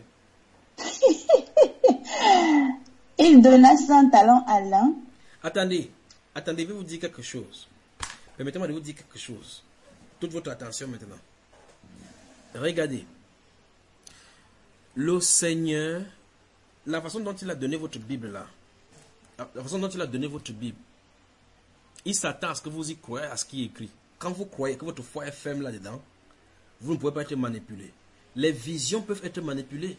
Il donna cent talents à l'un. Attendez, attendez, je vais vous dire quelque chose. Permettez-moi de vous dire quelque chose. Toute votre attention maintenant. Regardez. Le Seigneur, la façon dont il a donné votre Bible là, la façon dont il a donné votre Bible, il s'attend à ce que vous y croyez, à ce qui est écrit. Quand vous croyez que votre foi est ferme là-dedans, vous ne pouvez pas être manipulé. Les visions peuvent être manipulées.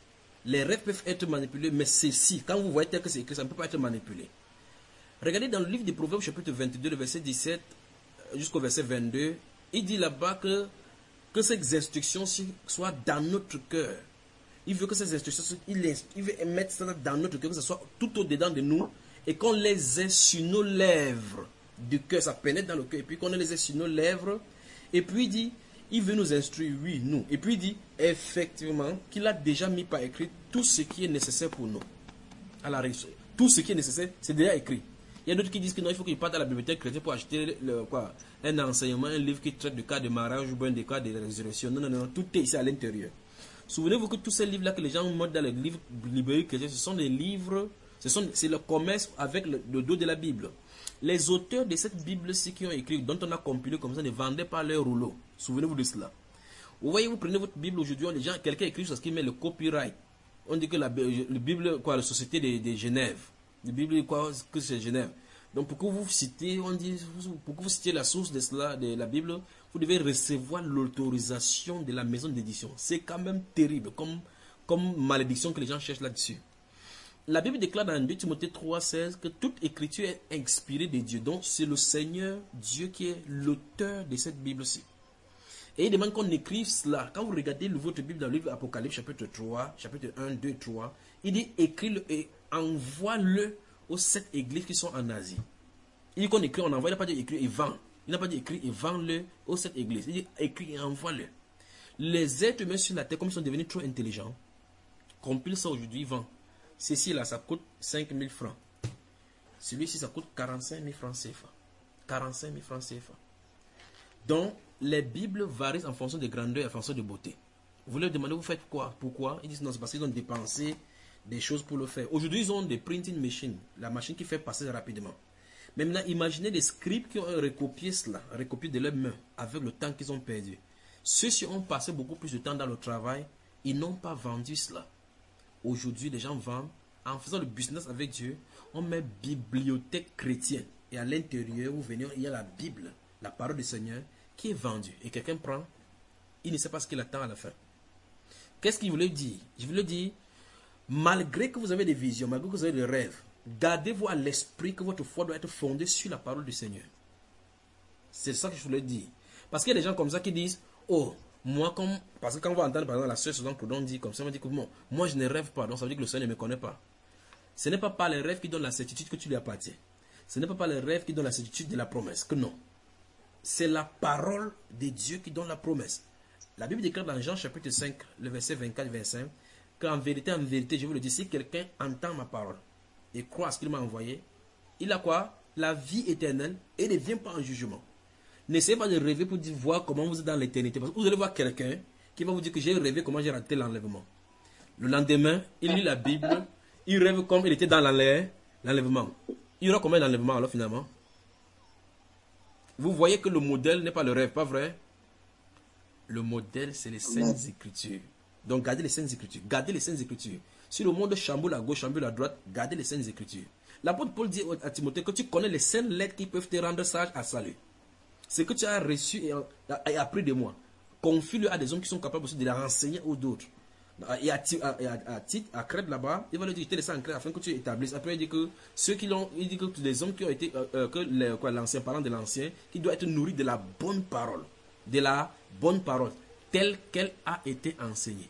Les rêves peuvent être manipulés, mais ceci, quand vous voyez tel que c'est écrit, ça ne peut pas être manipulé. Regardez dans le livre des Proverbes, chapitre vingt-deux, le verset dix-sept jusqu'au verset vingt-deux, il dit là-bas que, que ces instructions soient dans notre cœur. Il veut que ces instructions, il, il veut mettre ça dans notre cœur, que ce soit tout au-dedans de nous, et qu'on les ait sur nos lèvres du cœur, ça pénètre dans le cœur, et puis qu'on les ait sur nos lèvres, et puis il dit, il veut nous instruire, oui, nous, et puis il dit, effectivement, qu'il a déjà mis par écrit tout ce qui est nécessaire pour nous. À la réussite. Tout ce qui est nécessaire, c'est déjà écrit. Il y a d'autres qui disent que non, il faut qu'ils partent à la bibliothèque chrétienne pour acheter le, quoi, un enseignement, un livre qui traite du cas de mariage ou bien des cas de résurrection. Non, non, non, tout est ici à l'intérieur. Souvenez-vous que tous ces livres-là que les gens mettent dans les livres librairies chrétiennes, ce sont des livres, ce sont, c'est le commerce avec le, le dos de la Bible. Les auteurs de cette Bible-ci qui ont écrit, dont on a compilé comme ça, ne vendaient pas leur rouleau. Souvenez-vous de cela. Vous voyez, vous prenez votre Bible aujourd'hui, les gens, quelqu'un écrit sur ce qui met le copyright. On dit que la, la Bible, quoi, la Société de, de Genève. La Bible, quoi, que c'est Genève. Donc, pour que vous citez, on dit, pour que vous citiez la source de cela, de la Bible, vous devez recevoir l'autorisation de la maison d'édition. C'est quand même terrible, comme, comme malédiction que les gens cherchent là-dessus. La Bible déclare dans deux Timothée trois, seize que toute écriture est inspirée de Dieu. Donc, c'est le Seigneur Dieu qui est l'auteur de cette Bible-ci. Et il demande qu'on écrive cela. Quand vous regardez votre Bible dans le livre Apocalypse, chapitre trois, chapitre un, deux, trois, il dit écris-le et envoie-le aux sept églises qui sont en Asie. Il dit qu'on écrit, on envoie, il n'a pas dit écrit et vend. Il n'a pas dit écrit et vend-le aux sept églises. Il dit écrit et envoie-le. Les êtres humains sur la terre, comme ils sont devenus trop intelligents, compilent ça aujourd'hui, ils vendent. Ceci là, ça coûte cinq mille francs. Celui-ci, ça coûte quarante-cinq mille francs C F A. quarante-cinq mille francs C F A. Donc, les Bibles varient en fonction de grandeur et en fonction de beauté. Vous leur demandez, vous faites quoi? Pourquoi? Ils disent non, c'est parce qu'ils ont dépensé des choses pour le faire. Aujourd'hui, ils ont des printing machines, la machine qui fait passer rapidement. Mais maintenant, imaginez des scribes qui ont recopié cela, recopié de leurs mains, avec le temps qu'ils ont perdu. Ceux-ci ont passé beaucoup plus de temps dans le travail, ils n'ont pas vendu cela. Aujourd'hui, les gens vendent, en faisant le business avec Dieu, on met bibliothèque chrétienne. Et à l'intérieur, vous venez, il y a la Bible, la parole du Seigneur, qui est vendue. Et quelqu'un prend, il ne sait pas ce qu'il attend à la fin. Qu'est-ce qu'il voulait dire? Je voulais dire, malgré que vous avez des visions, malgré que vous avez des rêves, gardez-vous à l'esprit que votre foi doit être fondée sur la parole du Seigneur. C'est ça que je voulais dire. Parce qu'il y a des gens comme ça qui disent, oh, moi, comme, parce que quand on va entendre par exemple la sœur Susan Cloudon dit comme ça, on dit que bon, moi je ne rêve pas, donc ça veut dire que le Seigneur ne me connaît pas. Ce n'est pas par les rêves qui donnent la certitude que tu lui appartiens. Ce n'est pas par les rêves qui donnent la certitude de la promesse, que non. C'est la parole de Dieu qui donne la promesse. La Bible déclare dans Jean chapitre cinq, le verset vingt-quatre vingt-cinq, qu'en vérité, en vérité, je vous le dis, si quelqu'un entend ma parole et croit à ce qu'il m'a envoyé, il a quoi? La vie éternelle et ne vient pas en jugement. N'essayez pas de rêver pour dire, voir comment vous êtes dans l'éternité. Parce que vous allez voir quelqu'un qui va vous dire que j'ai rêvé comment j'ai raté l'enlèvement. Le lendemain, il lit la Bible, il rêve comme il était dans l'enlèvement. Il y aura combien d'enlèvements alors finalement? Vous voyez que le modèle n'est pas le rêve, pas vrai? Le modèle, c'est les Saintes Écritures. Donc gardez les Saintes Écritures. Gardez les Saintes Écritures. Si le monde chamboule à gauche, chamboule à droite, gardez les Saintes Écritures. L'apôtre Paul dit à Timothée que tu connais les saintes lettres qui peuvent te rendre sage à salut. Ce que tu as reçu et appris de moi, confie-le à des hommes qui sont capables aussi de la renseigner aux autres. Et à titre, à Crète là-bas, il va lui dire, tu laisses en Crète afin que tu établisses. Après, il dit que ceux qui l'ont, il dit que les hommes qui ont été, euh, euh, que les, quoi, l'ancien parent de l'ancien, qui doit être nourri de la bonne parole, de la bonne parole, telle qu'elle a été enseignée.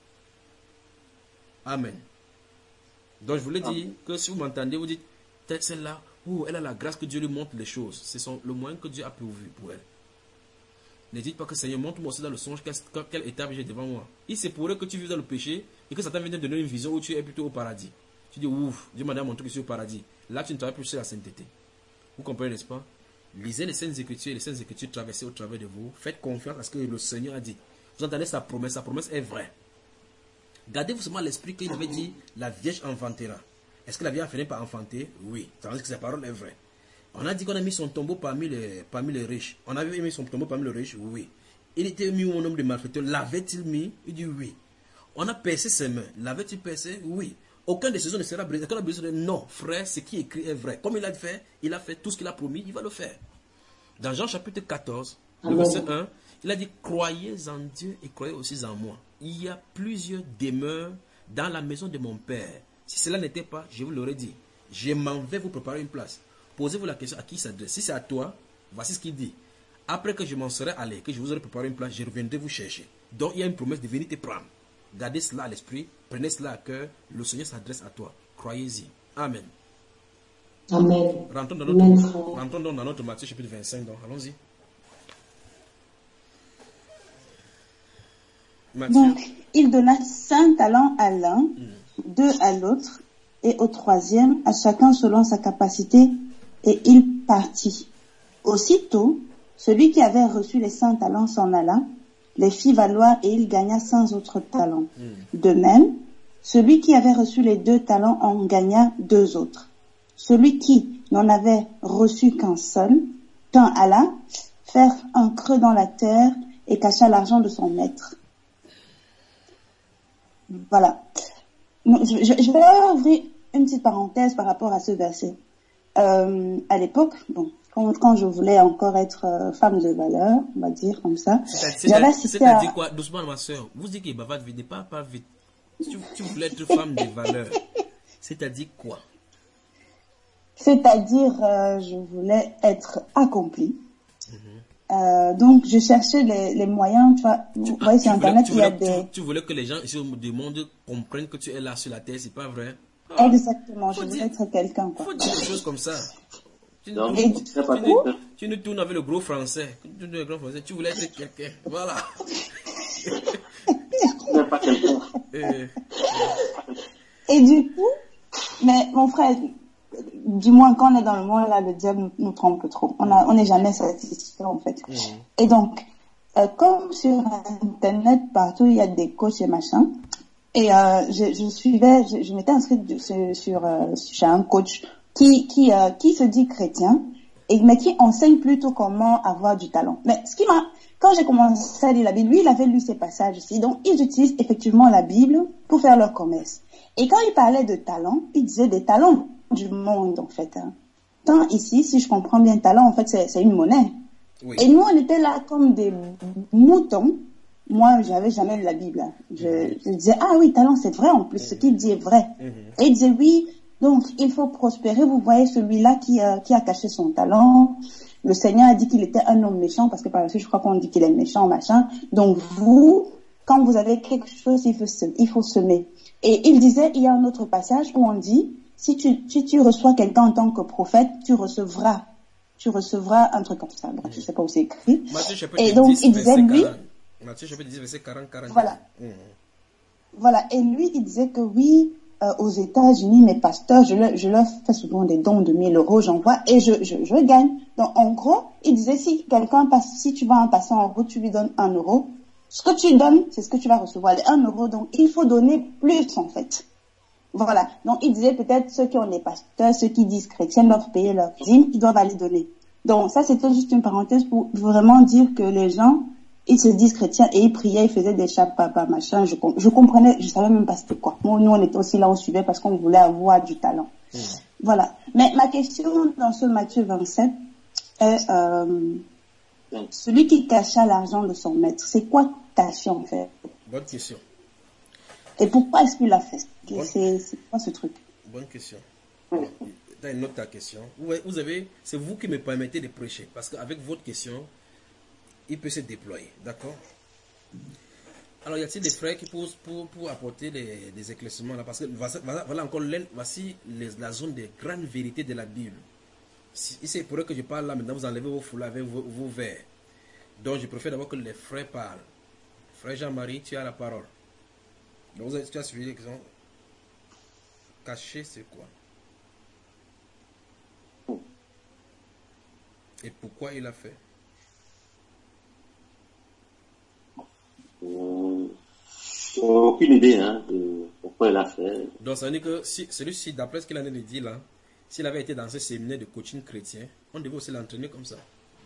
Amen. Donc je voulais dire que si vous m'entendez, vous dites, peut-être celle-là, oh, elle a la grâce que Dieu lui montre les choses. C'est son, le moyen que Dieu a pourvu pour elle. Ne dites pas que Seigneur, montre-moi aussi dans le songe quelle, quelle étape j'ai devant moi. Il se pourrait que tu vives dans le péché et que Satan vienne te donner une vision où tu es plutôt au paradis. Tu dis, ouf, Dieu m'a montré que je suis au paradis. Là, tu ne travailles plus sur la sainteté. Vous comprenez, n'est-ce pas? Lisez les Saintes Écritures et les Saintes Écritures traversées au travers de vous. Faites confiance à ce que le Seigneur a dit. Vous entendez sa promesse, sa promesse est vraie. Gardez-vous seulement l'esprit qu'il avait dit, la Vierge enfantera. Est-ce que la Vierge a fini par enfanter? Oui. Ça veut dire que sa parole est vraie. On a dit qu'on a mis son tombeau parmi les, parmi les riches. On avait mis son tombeau parmi les riches? Oui. Il était mis où un homme de malfaiteur? L'avait-il mis? Il dit oui. On a percé ses mains. L'avait-il percé? Oui. Aucun de ses os ne sera brisé. Aucun a brisé. Non, frère, ce qui est écrit est vrai. Comme il a fait, il a fait tout ce qu'il a promis, il va le faire. Dans Jean chapitre quatorze, le verset un, il a dit, croyez en Dieu et croyez aussi en moi. Il y a plusieurs demeures dans la maison de mon Père. Si cela n'était pas, je vous l'aurais dit. Je m'en vais vous préparer une place. Posez-vous la question à qui il s'adresse. Si c'est à toi, voici ce qu'il dit. Après que je m'en serai allé, que je vous aurai préparé une place, je reviendrai vous chercher. Donc il y a une promesse de venir te prendre. Gardez cela à l'esprit, prenez cela à cœur. Le Seigneur s'adresse à toi. Croyez-y. Amen. Amen. Rentrons dans notre, Amen. rentrons donc dans notre Matthieu chapitre vingt-cinq. Donc, allons-y. Matthieu. Donc, il donna cinq talents à l'un, deux à l'autre, et au troisième, à chacun selon sa capacité, et il partit. Aussitôt, celui qui avait reçu les cinq talents s'en alla, les fit valoir, et il gagna cinq autres talents. De même, celui qui avait reçu les deux talents en gagna deux autres. Celui qui n'en avait reçu qu'un seul, s'en alla faire un creux dans la terre et cacha l'argent de son maître. Voilà. Je, je, je vais ouvrir une petite parenthèse par rapport à ce verset. Euh, à l'époque, bon, quand, quand je voulais encore être euh, femme de valeur, on va dire comme ça, j'avais assisté à... C'est-à-dire quoi? Doucement, ma soeur. Vous dites qu'il bavarde vite, pas, pas vite. Tu, tu voulais être femme de valeur. C'est-à-dire quoi? C'est-à-dire, euh, je voulais être accomplie. Euh, donc, je cherchais les, les moyens, tu vois, vous voyez sur Internet, il y a des... Tu, tu voulais que les gens ici du monde comprennent que tu es là sur la terre, c'est pas vrai? Ah, exactement, je voulais être quelqu'un, quoi. Faut dire des choses comme ça. Tu, Donc, tu, tu, tu, tu, tu nous tournes avec le gros français. Tu, le gros français. Tu voulais être quelqu'un. Voilà. tu n'es pas quelqu'un. Et, et du coup, mais mon frère, du moins quand on est dans le monde là, le diable nous, nous trompe trop. On a, on n'est jamais satisfait en fait. Mmh. Et donc, euh, comme sur Internet partout il y a des coachs et machin, et euh, je, je suivais, je, je m'étais inscrite sur, sur euh, chez un coach qui qui euh, qui se dit chrétien et mais qui enseigne plutôt comment avoir du talent. Mais ce qui m'a, quand j'ai commencé à lire la Bible, lui il avait lu ces passages ici, donc ils utilisent effectivement la Bible pour faire leur commerce. Et quand il parlait de talent, il disait des talents du monde en fait. Hein. Tant ici, si je comprends bien, talent en fait c'est, c'est une monnaie. Oui. Et nous on était là comme des moutons. Moi j'avais jamais lu la Bible. Hein. Je, mm-hmm. je disais ah oui talent c'est vrai en plus, mm-hmm. ce qu'il dit est vrai. Mm-hmm. Et il disait oui donc il faut prospérer. Vous voyez celui-là qui euh, qui a caché son talent. Le Seigneur a dit qu'il était un homme méchant parce que par la suite je crois qu'on dit qu'il est méchant machin. Donc vous quand vous avez quelque chose il faut il faut semer. Et il disait il y a un autre passage où on dit Si tu, si tu reçois quelqu'un en tant que prophète, tu recevras, tu recevras un truc comme ça. Bon, je sais pas où c'est écrit. Matthieu, et donc, dix, il disait, lui, Matthieu, chapitre dix, verset quarante, quarante. Voilà. Mmh. Voilà. Et lui, il disait que oui, euh, aux États-Unis, mes pasteurs, je leur, je leur fais souvent des dons de mille euros, j'envoie, et je, je, je gagne. Donc, en gros, il disait, si quelqu'un passe, si tu vas en passant en route, tu lui donnes un euro. Ce que tu donnes, c'est ce que tu vas recevoir, les un euro. Donc, il faut donner plus, en fait. Voilà. Donc, il disait peut-être ceux qui ont des pasteurs, ceux qui disent chrétiens doivent payer leur dîme, ils doivent aller donner. Donc, ça, c'était juste une parenthèse pour vraiment dire que les gens, ils se disent chrétiens et ils priaient, ils faisaient des chapapa, machin. Je, je comprenais, je savais même pas c'était quoi. Moi, nous, on était aussi là, on suivait parce qu'on voulait avoir du talent. Mmh. Voilà. Mais ma question dans ce Matthieu vingt-sept est, euh, celui qui cacha l'argent de son maître, c'est quoi cacher en fait? Bonne question. Et pourquoi est-ce qu'il l'a fait? C'est, c'est quoi ce truc? Bonne question. Alors, tu as une autre question. Vous avez, c'est vous qui me permettez de prêcher. Parce qu'avec votre question, il peut se déployer. D'accord? Alors, y a-t-il des frères qui posent pour, pour apporter des, des éclaircissements là? Parce que voilà, voilà encore, voici les, la zone des grandes vérités de la Bible. Si, il se pourrait que je parle là, maintenant vous enlevez vos foulards avec vos, vos verres. Donc, je préfère d'abord que les frères parlent. Frère Jean-Marie, tu as la parole. Donc, vous avez, tu as suivi les questions. Caché, c'est quoi? Et pourquoi il a fait? Euh, aucune idée hein, de pourquoi il a fait. Donc, ça veut dire que si, celui-ci, d'après ce qu'il a dit là, s'il avait été dans ce séminaire de coaching chrétien, on devait aussi l'entraîner comme ça.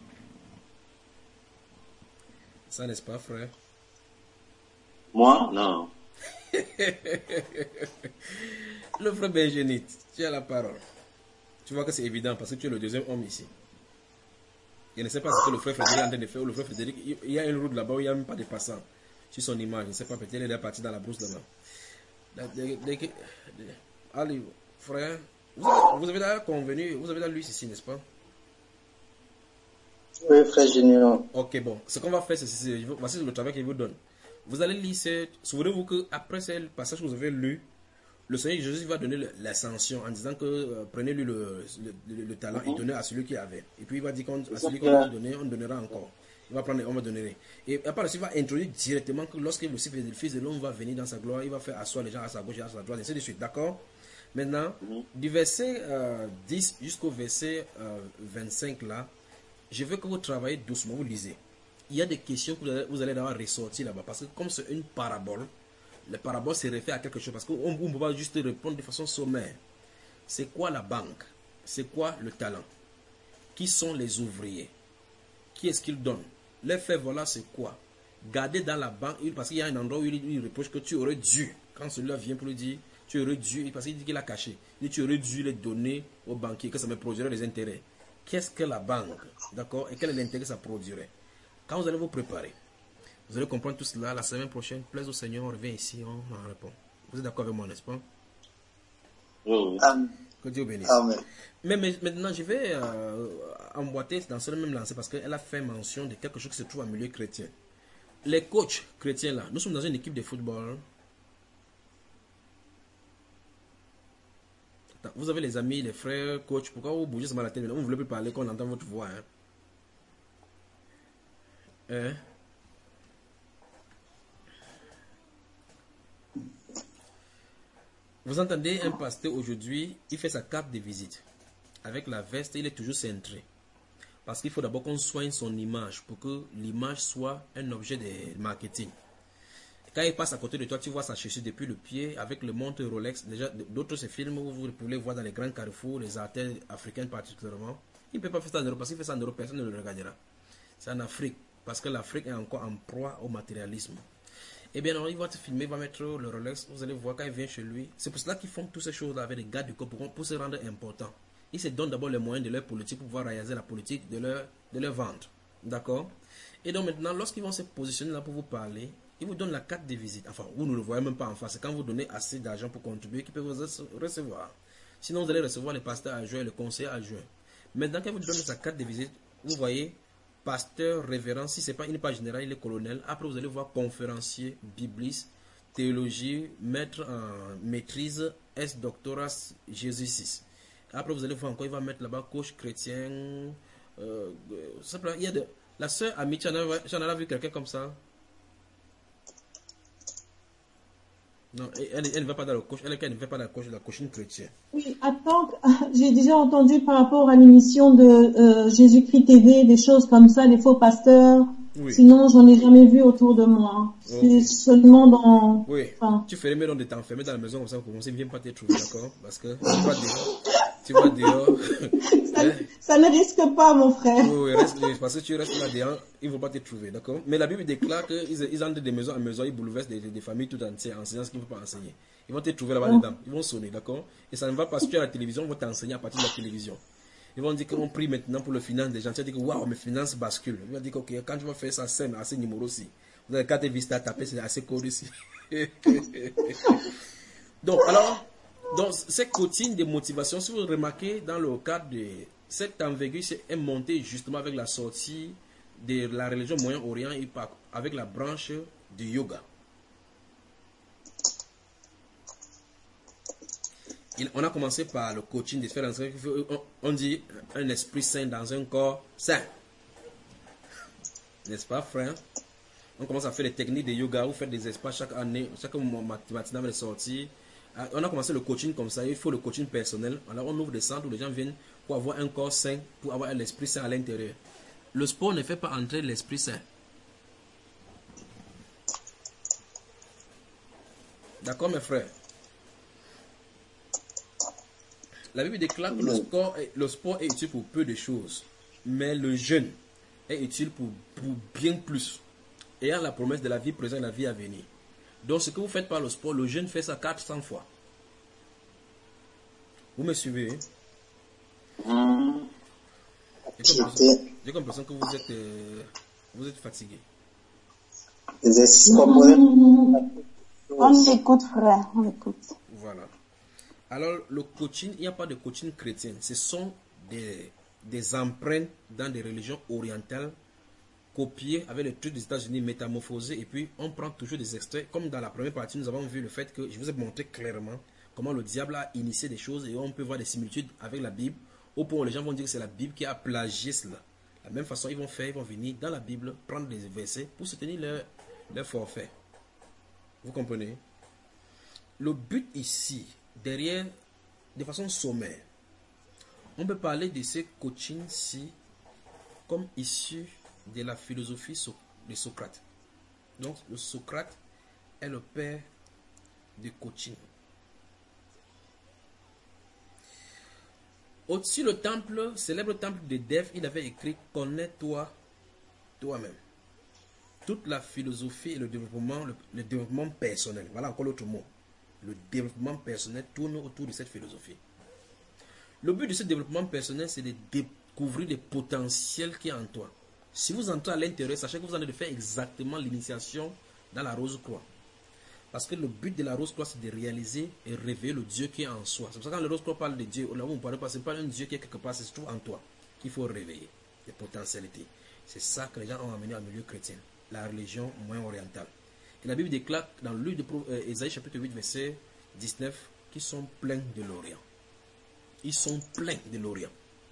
Ça, n'est-ce pas, frère? Moi, non. Le frère Benjenite, tu as la parole. Tu vois que c'est évident parce que tu es le deuxième homme ici. Je ne sais pas ce que le frère Frédéric est en train de faire. Ou le frère Frédéric, il y a une route là-bas où il n'y a même pas de passants sur son image. Je ne sais pas, peut-être il est parti dans la brousse là-bas. Allez, frère, vous avez, vous avez là convenu, vous avez là lui ici, n'est-ce pas? Oui, frère Junior. Ok, bon. Ce qu'on va faire, c'est voici le travail qu'il vous donne. Vous allez lire cette... Souvenez-vous qu'après ce passage que vous avez lu, le Seigneur Jésus va donner l'ascension en disant que euh, prenez-lui le, le, le, le talent et donnez à celui qui avait. Et puis il va dire qu'à celui qu'on va donner, on donnera encore. Il va prendre, on va donner. Et après, il va introduire directement que lorsque le Fils de l'homme va venir dans sa gloire, il va faire asseoir les gens à sa gauche et à sa droite, et ainsi de suite. D'accord? Maintenant, du verset euh, dix jusqu'au verset euh, vingt-cinq là, je veux que vous travaillez doucement, vous lisez. Il y a des questions que vous allez, vous allez avoir ressorties là-bas. Parce que comme c'est une parabole, la parabole se réfère à quelque chose. Parce qu'on ne peut pas juste répondre de façon sommaire. C'est quoi la banque? C'est quoi le talent? Qui sont les ouvriers? Qui est-ce qu'ils donnent? Les faits, voilà, c'est quoi? Garder dans la banque, parce qu'il y a un endroit où il, il reproche que tu aurais dû, quand celui-là vient pour lui dire, tu aurais dû, parce qu'il dit qu'il a caché, il dit tu aurais dû les donner au banquier, que ça me produirait des intérêts. Qu'est-ce que la banque? D'accord? Et quel est l'intérêt que ça produirait? Quand vous allez vous préparer, vous allez comprendre tout cela. La semaine prochaine, plaise au Seigneur, on revient ici, on en répond. Vous êtes d'accord avec moi, n'est-ce pas? Oui. Amen. Que Dieu bénisse. Amen. Mais, mais maintenant, je vais euh, emboîter dans ce même lancé parce qu'elle a fait mention de quelque chose qui se trouve en milieu chrétien. Les coachs chrétiens là, nous sommes dans une équipe de football. Attends, vous avez les amis, les frères, coachs, pourquoi vous bougez sur la tête? Vous ne voulez plus parler, qu'on entend votre voix. Hein? Hein? Vous entendez un pasteur aujourd'hui, il fait sa carte de visite. Avec la veste, il est toujours centré. Parce qu'il faut d'abord qu'on soigne son image pour que l'image soit un objet de marketing. Quand il passe à côté de toi, tu vois sa chaussure depuis le pied avec le montre Rolex. Déjà, d'autres se films où vous pouvez voir dans les grands carrefours, les artères africaines particulièrement. Il ne peut pas faire ça en Europe parce qu'il fait ça en Europe, personne ne le regardera. C'est en Afrique. Parce que l'Afrique est encore en proie au matérialisme. Eh bien, non, il va te filmer, il va mettre le Rolex. Vous allez voir quand il vient chez lui. C'est pour cela qu'ils font toutes ces choses-là avec des gars du corps pour, pour se rendre importants. Ils se donnent d'abord les moyens de leur politique pour pouvoir réaliser la politique de leur, de leur vente. D'accord? Et donc maintenant, lorsqu'ils vont se positionner là pour vous parler, ils vous donnent la carte de visite. Enfin, vous ne le voyez même pas en face. C'est quand vous donnez assez d'argent pour contribuer qu'ils peuvent vous recevoir. Sinon, vous allez recevoir les pasteurs adjoints, le conseiller adjoint. Maintenant, quand vous donnez sa carte de visite, vous voyez pasteur, révérend, si ce n'est pas, il n'est pas général, il est colonel. Après, vous allez voir conférencier, bibliste, théologie, maître en maîtrise, S-doctorat, Jésus six. Après, vous allez voir encore, il va mettre là-bas coach chrétien. Euh, il y a de, la sœur Amit, j'en ai vu quelqu'un comme ça. Non, elle, elle ne va pas dans le coach, elle, elle ne va pas dans le coach, la coaching chrétienne. Oui, attends, j'ai déjà entendu par rapport à l'émission de euh, Jésus-Christ T V, des choses comme ça, des faux pasteurs. Oui. Sinon, j'en ai jamais vu autour de moi. Okay. C'est seulement dans... Oui, enfin... tu ferais mieux de t'enfermer dans la maison comme ça, pour commencer, ne viens pas te trouver, d'accord? Parce que tu vas dehors. Tu vas dehors. ça, ça ne risque pas, mon frère. Oui, reste, parce que tu restes là dehors, ils ne vont pas te trouver, d'accord? Mais la Bible déclare qu'ils ils entrent de maison en maison, ils bouleversent des, des familles tout entières, enseignant ce qu'ils ne vont pas enseigner. Ils vont te trouver là-bas oh. dedans, ils vont sonner, d'accord? Et ça ne va pas, si tu as la télévision, ils vont t'enseigner à partir de la télévision. Ils vont dire qu'on prie maintenant pour le finance des gens. Tu vas dire que waouh, mes finances basculent. Ils vont dire que ok, quand tu vas faire ça, c'est assez numéro aussi. Vous avez quatre vistes à taper, c'est assez code ici. Donc, alors, donc, cette coaching de motivation, si vous remarquez, dans le cadre de cette envergure, c'est montée justement avec la sortie de la religion Moyen-Orient et avec la branche du yoga. Il, on a commencé par le coaching de faire entrer, on, on dit un esprit sain dans un corps sain. N'est-ce pas, frère? On commence à faire des techniques de yoga, vous faites des espaces chaque année, chaque matin avant de sortir. On a commencé le coaching comme ça, il faut le coaching personnel. Alors on ouvre des centres où les gens viennent pour avoir un corps sain, pour avoir l'esprit sain à l'intérieur. Le sport ne fait pas entrer l'esprit sain. D'accord, mes frères? La Bible déclare que le sport, est, le sport est utile pour peu de choses, mais le jeûne est utile pour, pour bien plus, ayant la promesse de la vie présente et de la vie à venir. Donc ce que vous faites par le sport, le jeûne fait ça quatre cents fois. Vous me suivez? J'ai comme l'impression que vous êtes, euh, vous êtes fatigué. Non, non, non, non. On écoute, frère, on écoute. Voilà. Alors, le coaching, il n'y a pas de coaching chrétien. Ce sont des, des empreintes dans des religions orientales, copiées avec les trucs des États-Unis, métamorphosés, et puis on prend toujours des extraits. Comme dans la première partie, nous avons vu le fait que je vous ai montré clairement comment le diable a initié des choses, et on peut voir des similitudes avec la Bible, au point où les gens vont dire que c'est la Bible qui a plagié cela. De la même façon, ils vont faire, ils vont venir dans la Bible, prendre des versets pour soutenir leur, leur forfait. Vous comprenez? Le but ici, derrière, de façon sommaire, on peut parler de ces coachings-ci comme issus de la philosophie de Socrate. Donc, le Socrate est le père du coaching. Au-dessus le temple, célèbre temple de Delphes, il avait écrit « Connais-toi toi-même ». Toute la philosophie et le développement, le, le développement personnel, voilà encore l'autre mot. Le développement personnel tourne autour de cette philosophie. Le but de ce développement personnel, c'est de découvrir les potentiels qui sont en toi. Si vous entrez à l'intérieur, sachez que vous en allez faire exactement l'initiation dans la rose-croix. Parce que le but de la rose-croix, c'est de réaliser et révéler le Dieu qui est en soi. C'est pour ça que quand la rose-croix parle de Dieu, là où on ne parle pas, ce n'est pas un Dieu qui est quelque part, c'est surtout en toi qu'il faut réveiller les potentialités. C'est ça que les gens ont amené au milieu chrétien, la religion moyen-orientale. La Bible déclare dans le livre d'Ésaïe chapitre huit, verset dix-neuf, qu'ils sont pleins de l'Orient. Ils sont pleins de l'Orient.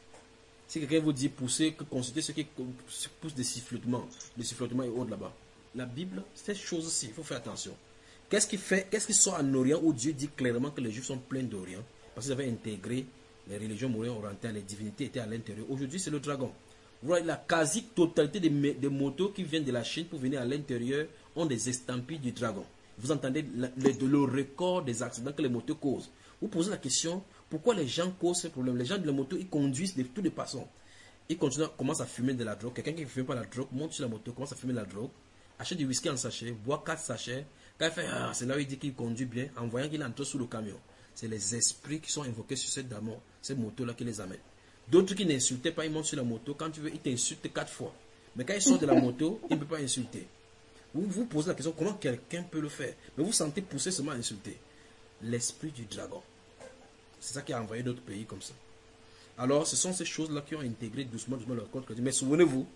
Si quelqu'un vous dit pousser, que consulter ceux qui poussent des sifflements, des sifflements et autres là-bas. La Bible, cette chose-ci, il faut faire attention. Qu'est-ce qui fait, qu'est-ce qui sort en Orient où Dieu dit clairement que les Juifs sont pleins d'Orient? Parce qu'ils avaient intégré les religions moyen-orientales, les divinités étaient à l'intérieur. Aujourd'hui, c'est le dragon. Vous voyez, la quasi-totalité des, des motos qui viennent de la Chine pour venir à l'intérieur ont des estampilles du dragon. Vous entendez le, le, le record des accidents que les motos causent. Vous posez la question, pourquoi les gens causent ce problème? Les gens de la moto, ils conduisent de toutes les façons. Ils continuent, commencent à fumer de la drogue. Quelqu'un qui ne fume pas la drogue monte sur la moto, commence à fumer de la drogue, achète du whisky en sachet, boit quatre sachets. Quand il fait, ah, c'est là où il dit qu'il conduit bien, en voyant qu'il entre sous le camion. C'est les esprits qui sont invoqués sur cette dame, cette moto-là qui les amènent. D'autres qui n'insultaient pas, ils montent sur la moto. Quand tu veux, ils t'insultent quatre fois. Mais quand ils sortent de la moto, ils ne peuvent pas insulter. Vous vous posez la question, comment quelqu'un peut le faire? Mais vous sentez pousser seulement à insulter. L'esprit du dragon. C'est ça qui a envoyé d'autres pays comme ça. Alors, ce sont ces choses-là qui ont intégré doucement, doucement leur code. Mais souvenez-vous,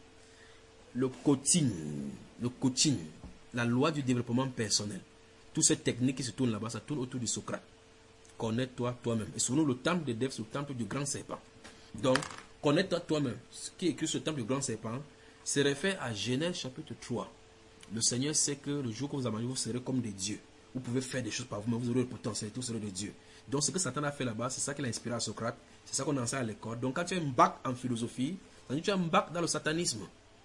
le coaching, le coaching, la loi du développement personnel, toutes ces techniques qui se tournent là-bas, ça tourne autour du Socrate. Connais-toi toi-même. Et souvenez-vous, le temple de Delphes, c'est le temple du grand serpent. Donc, connais-toi toi-même. Ce qui est écrit sur le temple du grand serpent se réfère à Genèse chapitre trois. Le Seigneur sait que le jour que vous avez, vous serez comme des dieux. Vous pouvez faire des choses par vous-même, vous aurez le potentiel, vous serez des dieux. Donc, ce que Satan a fait là-bas, c'est ça qu'il a inspiré à Socrate. C'est ça qu'on enseigne à l'école. Donc, quand tu as un bac en philosophie, ça veut dire que tu as un bac dans le satanisme.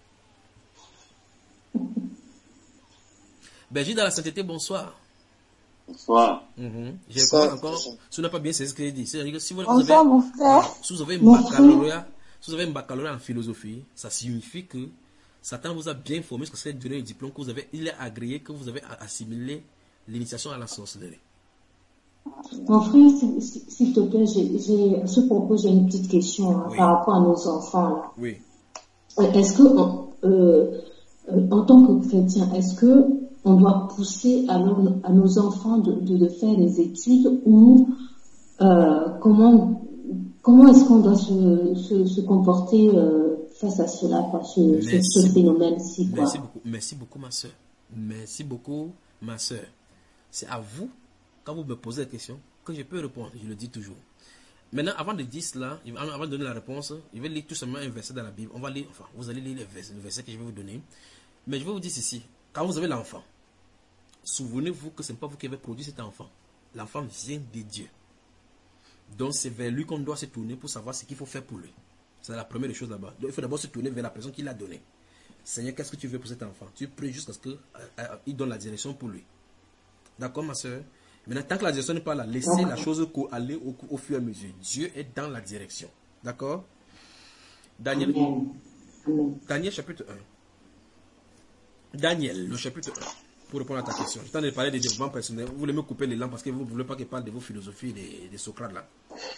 Berger dans la sainteté, bonsoir. Bonsoir. Mm-hmm. Je crois encore, si vous n'avez pas bien saisi ce que j'ai dit. C'est-à-dire que si vous, bonsoir, avez, mon frère. Si vous avez un baccalauréat, si vous avez un baccalauréat en philosophie, ça signifie que Satan vous a bien informé, parce que c'est donné le diplôme que vous avez, il est agréé que vous avez assimilé l'initiation à la sorcellerie. Mon frère, s'il te plaît, j'ai, à ce propos, j'ai une petite question hein, oui. par rapport à nos enfants. Là. Oui. Est-ce que, euh, euh, en tant que chrétien, est-ce que on doit pousser à nos, à nos enfants de, de, de faire des études ou euh, comment comment est-ce qu'on doit se, se, se comporter euh, face à cela, quoi, ce, ce, ce phénomène-ci, quoi. Merci beaucoup, merci beaucoup, ma soeur. Merci beaucoup, ma soeur. C'est à vous, quand vous me posez la question, que je peux répondre. Je le dis toujours. Maintenant, avant de dire cela, avant de donner la réponse, je vais lire tout simplement un verset dans la Bible. On va lire, enfin, vous allez lire le verset, le verset que je vais vous donner. Mais je vais vous dire ceci. Quand vous avez l'enfant, souvenez-vous que ce n'est pas vous qui avez produit cet enfant. L'enfant vient de Dieu. Donc, c'est vers lui qu'on doit se tourner pour savoir ce qu'il faut faire pour lui. C'est la première chose là-bas. Donc, il faut d'abord se tourner vers la personne qui l'a donné. Seigneur, qu'est-ce que tu veux pour cet enfant? Tu pries jusqu'à ce qu'il euh, euh, donne la direction pour lui. D'accord, ma soeur? Maintenant, tant que la direction n'est pas là, laissez la chose aller au, au fur et à mesure. Dieu est dans la direction. D'accord? Daniel, Daniel chapitre un. Daniel, le chapitre un. Pour répondre à ta question. Je t'en ai parlé des développements personnels. Vous voulez me couper les langues parce que vous ne voulez pas que je parle de vos philosophies des, des Socrates là.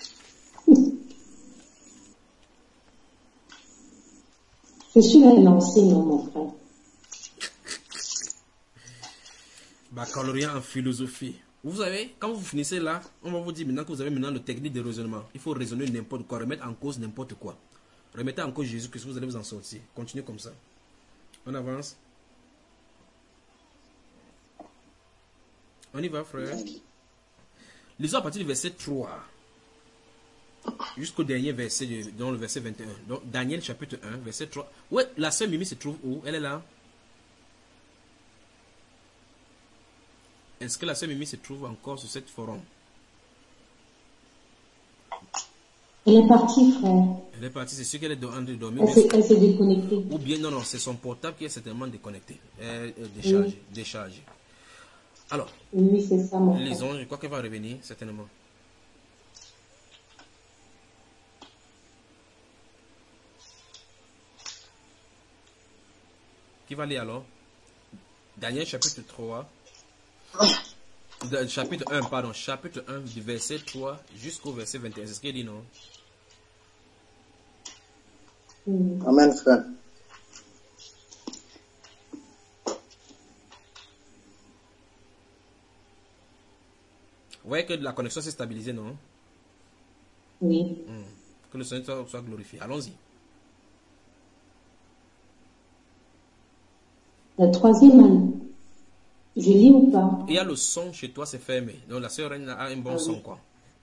Je suis un enseignant, mon frère. Baccalauréat en philosophie. Vous savez, quand vous finissez là, on va vous dire maintenant que vous avez maintenant le technique de raisonnement. Il faut raisonner n'importe quoi, remettre en cause n'importe quoi. Remettez en cause Jésus, que vous allez vous en sortir. Continuez comme ça. On avance. On y va, frère. Lisons à partir du verset trois. Jusqu'au dernier verset, dans le verset vingt et un. Donc, Daniel chapitre un, verset trois. Ouais, la sœur Mimi se trouve où? Elle est là. Est-ce que la sœur Mimi se trouve encore sur cette forum? Elle est partie, frère. Elle est partie, c'est sûr qu'elle est en train de dormir. Elle s'est déconnectée. Ou bien, non, non, c'est son portable qui est certainement déconnecté. Elle est déchargée. Oui. déchargée. Alors, oui, c'est ça, mon frère. Lisons, je crois qu'elle va revenir, certainement. Qui va lire alors? Daniel chapitre trois. De, chapitre un, pardon, chapitre un, du verset trois jusqu'au verset vingt et un. C'est ce qu'il dit, non? Amen, frère. Vous voyez que la connexion s'est stabilisée, non? Oui. Hum. Que le Seigneur soit, soit glorifié. Allons-y. La troisième année. Je lis ou pas? Il y a le son chez toi, c'est fermé. Donc la sœur Reine a un bon ah, son, oui. quoi.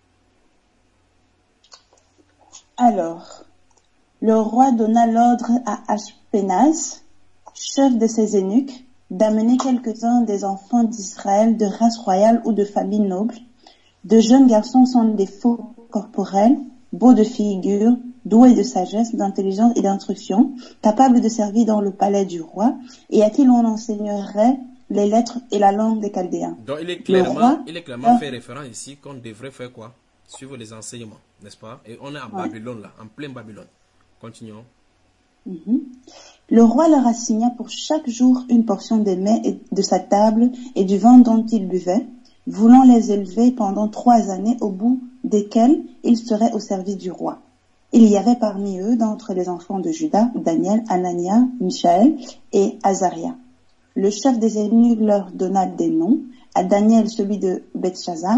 Alors, le roi donna l'ordre à Ashpenaz, chef de ses eunuques, d'amener quelques-uns des enfants d'Israël de race royale ou de famille noble. De jeunes garçons sans défaut corporel, beaux de figure, doués de sagesse, d'intelligence et d'instruction, capables de servir dans le palais du roi, et à qui l'on enseignerait les lettres et la langue des Chaldéens. Donc il est clairement, roi, il est clairement fait référence ici qu'on devrait faire quoi? Suivre les enseignements, n'est-ce pas? Et on est en ouais. Babylone là, en plein Babylone. Continuons. Mm-hmm. Le roi leur assigna pour chaque jour une portion des mets de sa table et du vin dont ils buvaient, voulant les élever pendant trois années au bout desquelles ils seraient au service du roi. Il y avait parmi eux, d'entre les enfants de Juda, Daniel, Anania, Michaël et Azaria. Le chef des eunuques leur donna des noms, à Daniel celui de Bethshazar,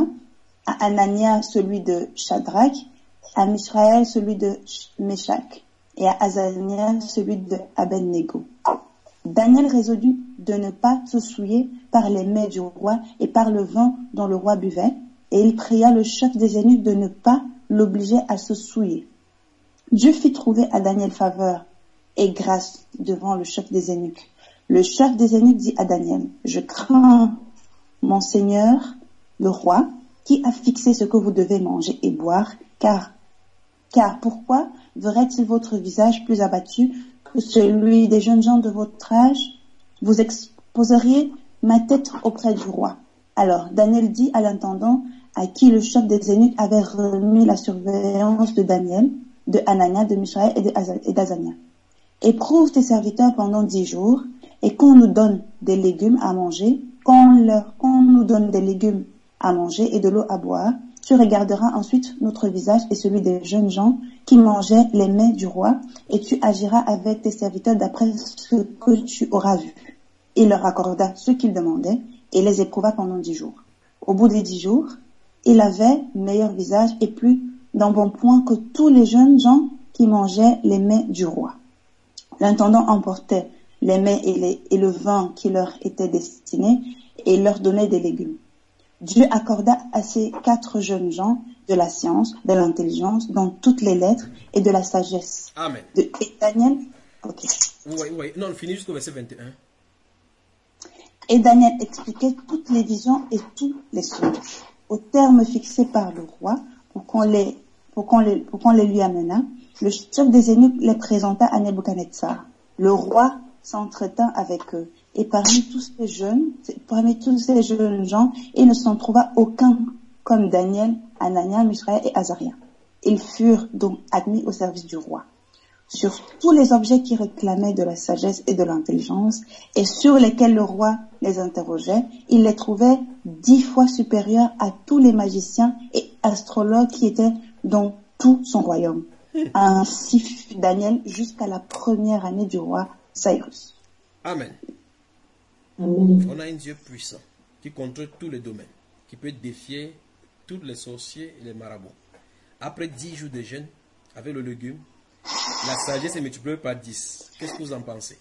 à Anania celui de Shadrach, à Michaël celui de Meshach, et à Azania celui de Abednego. Daniel résolut de ne pas se souiller par les mets du roi et par le vin dont le roi buvait, et il pria le chef des eunuques de ne pas l'obliger à se souiller. Dieu fit trouver à Daniel faveur et grâce devant le chef des eunuques. Le chef des eunuques dit à Daniel, « Je crains mon Seigneur, le roi, qui a fixé ce que vous devez manger et boire, car, car pourquoi verrait-il votre visage plus abattu que celui des jeunes gens de votre âge? Vous exposeriez ma tête auprès du roi. » Alors Daniel dit à l'intendant, à qui le chef des eunuques avait remis la surveillance de Daniel, de Anania, de Michaël et d'Azania. « Éprouve tes serviteurs pendant dix jours, et qu'on nous donne des légumes à manger, qu'on leur, qu'on nous donne des légumes à manger et de l'eau à boire, tu regarderas ensuite notre visage et celui des jeunes gens qui mangeaient les mets du roi, et tu agiras avec tes serviteurs d'après ce que tu auras vu. » Il leur accorda ce qu'ils demandaient, et les éprouva pendant dix jours. Au bout des dix jours, il avait meilleur visage et plus d'un bon point que tous les jeunes gens qui mangeaient les mets du roi. L'intendant emportait les mets et, les, et le vin qui leur étaient destinés, et leur donnait des légumes. Dieu accorda à ces quatre jeunes gens de la science, de l'intelligence, dans toutes les lettres et de la sagesse. Amen. De, et Daniel, ok. Oui, oui, non, on finit jusqu'au verset vingt et un. Et Daniel expliquait toutes les visions et tous les songes. Au terme fixé par le roi, pour qu'on les, pour qu'on les, pour qu'on les lui amena, le chef des eunuques les présenta à Nebuchadnezzar. Le roi s'entretint avec eux. Et parmi tous ces jeunes, parmi tous ces jeunes gens, il ne s'en trouva aucun comme Daniel, Anania, Misraël et Azaria. Ils furent donc admis au service du roi. Sur tous les objets qui réclamaient de la sagesse et de l'intelligence, et sur lesquels le roi les interrogeait, il les trouvait dix fois supérieurs à tous les magiciens et astrologues qui étaient dans tout son royaume. Ainsi fut Daniel jusqu'à la première année du roi Cyrus. Amen. Amen. On a un Dieu puissant qui contrôle tous les domaines, qui peut défier tous les sorciers et les marabouts. Après dix jours de jeûne, avec le légume, la sagesse est multipliée par dix. Qu'est-ce que vous en pensez?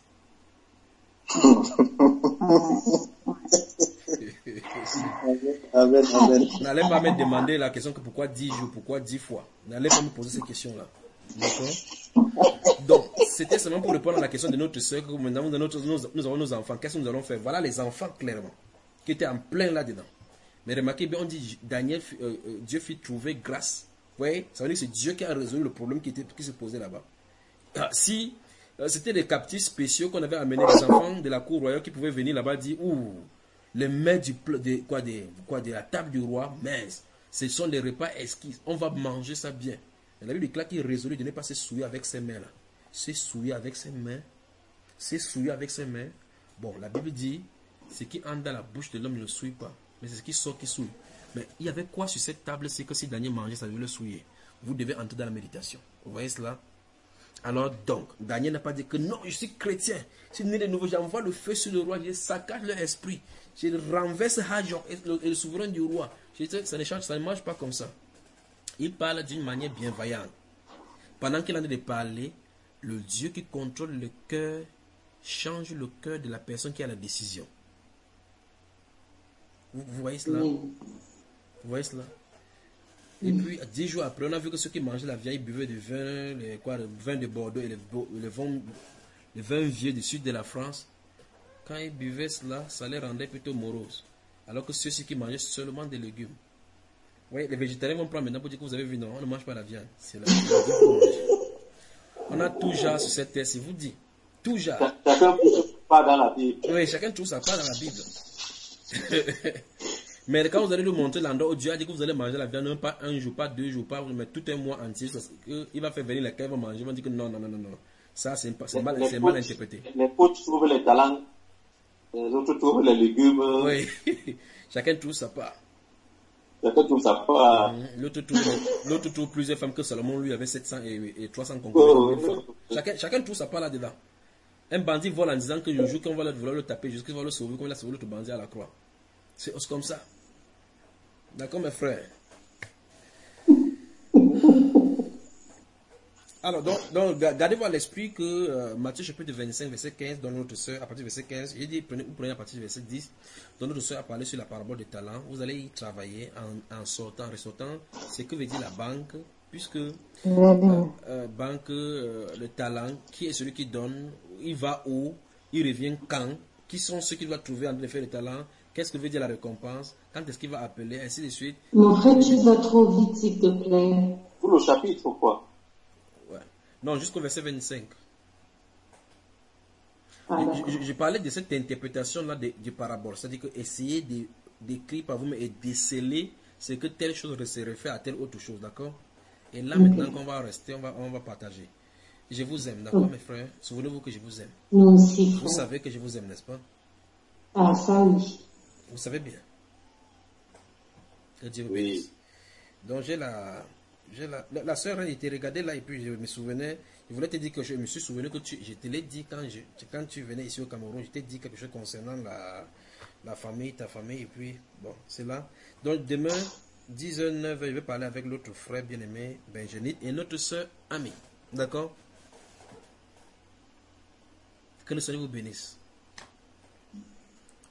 Amen, amen. N'allez pas me demander la question que pourquoi dix jours, pourquoi dix fois. N'allez pas me poser ces questions-là. D'accord? Donc, c'était seulement pour répondre à la question de notre soeur que maintenant nous, nous, nous avons nos enfants. Qu'est-ce que nous allons faire? Voilà les enfants clairement, qui étaient en plein là-dedans. Mais remarquez bien, on dit Daniel, euh, euh, Dieu fit trouver grâce. Vous voyez, ça veut dire que c'est Dieu qui a résolu le problème qui, était, qui se posait là-bas. Ah, si euh, c'était des captifs spéciaux qu'on avait amenés, des enfants de la cour royale qui pouvaient venir là-bas dire, ouh, les maîtres du, de, quoi, de, quoi, de la table du roi, mince, ce sont des repas exquis, on va manger ça bien. Et la Bible déclare qu'il résolut de ne pas se souiller avec ses mains là. Se souiller avec ses mains, se souiller avec ses mains. Bon, la Bible dit, ce qui entre dans la bouche de l'homme ne le souille pas, mais c'est ce qui sort qui souille. Mais il y avait quoi sur cette table? C'est que si Daniel mangeait, ça devait le souiller. Vous devez entrer dans la méditation. Vous voyez cela? Alors donc, Daniel n'a pas dit que non, je suis chrétien. Je suis né de nouveau, j'envoie le feu sur le roi, je saccage leur esprit. Je renverse Hajon et le, et le souverain du roi. Je dis, ça ne change, ça ne marche pas comme ça. Il parle d'une manière bienveillante. Pendant qu'il est en train de parler, le Dieu qui contrôle le cœur change le cœur de la personne qui a la décision. Vous, vous voyez cela? Oui. Vous voyez cela? Et puis, dix jours après, on a vu que ceux qui mangeaient la viande, ils buvaient du vin, les, quoi, le vin de Bordeaux et le, le, vin, le vin vieux du sud de la France. Quand ils buvaient cela, ça les rendait plutôt moroses. Alors que ceux-ci qui mangeaient seulement des légumes. Vous voyez, les végétariens vont prendre maintenant pour dire que vous avez vu, non, on ne mange pas la viande. C'est la viande que vous mangez. On a tout genre sur cette terre, si vous dites. Tout genre. Chacun trouve pas dans la Bible. Oui, chacun trouve ça pas dans la Bible. Mais quand vous allez nous montrer l'endroit où Dieu a dit que vous allez manger la viande, non pas un jour, pas deux jours, pas, mais tout un mois entier, parce qu'il va faire venir les cœurs, ils vont manger, ils vont dire que non, non, non, non, non. Ça, c'est mal, Les mal potes- interprété. Les potes trouvent les talents, les autres trouvent les légumes, Oui, chacun trouve sa part. chacun trouve sa part. L'autre trouve, l'autre trouve plusieurs femmes que Salomon lui avait sept cents et, et trois cents concubines. Chacun, chacun trouve sa part là-dedans. Un bandit vole en disant que le jour qu'on va vouloir le taper, jusqu'à va le sauver, comme il a sauvé l'autre bandit à la croix. C'est comme ça. D'accord, mes frères? Alors, donc, donc gardez-vous à l'esprit que euh, Matthieu chapitre vingt-cinq, verset quinze, dans notre soeur, à partir du verset quinze, j'ai dit, prenez, vous prenez à partir du verset dix, dans notre soeur a parlé sur la parabole des talents, vous allez y travailler en, en sortant, en ressortant, ce que veut dire la banque, puisque euh, euh, banque, euh, le talent, qui est celui qui donne, il va où, il revient quand, qui sont ceux qui doivent trouver en train de faire le talent, qu'est-ce que veut dire la récompense, quand est-ce qu'il va appeler, ainsi de suite. Mon frère, tu vas trop vite, s'il te plaît. Pour le chapitre, quoi. Ouais. Non, jusqu'au verset vingt-cinq. Ah, je, je, je parlais de cette interprétation-là de, de parabole. C'est-à-dire que essayer de, d'écrire par vous-même et déceler ce que telle chose se réfère à telle autre chose, d'accord? Et là, okay. Maintenant qu'on va rester, on va, on va partager. Je vous aime, d'accord, okay. Mes frères? Souvenez-vous que je vous aime. Nous aussi, frère. Vous savez que je vous aime, n'est-ce pas? Ah, ça oui. Vous savez bien. Que Dieu vous bénisse. Oui. Donc, j'ai la... La, la, la soeur était regardée là et puis je me souvenais, je voulais te dire que je me suis souvenu que tu, je te l'ai dit quand, je, quand tu venais ici au Cameroun, je t'ai dit quelque chose concernant la, la famille, ta famille, et puis bon, c'est là. Donc demain, dix heures, neuf heures, je vais parler avec l'autre frère bien-aimé, Benjenit, et notre soeur Ami. D'accord? Que le Seigneur vous bénisse.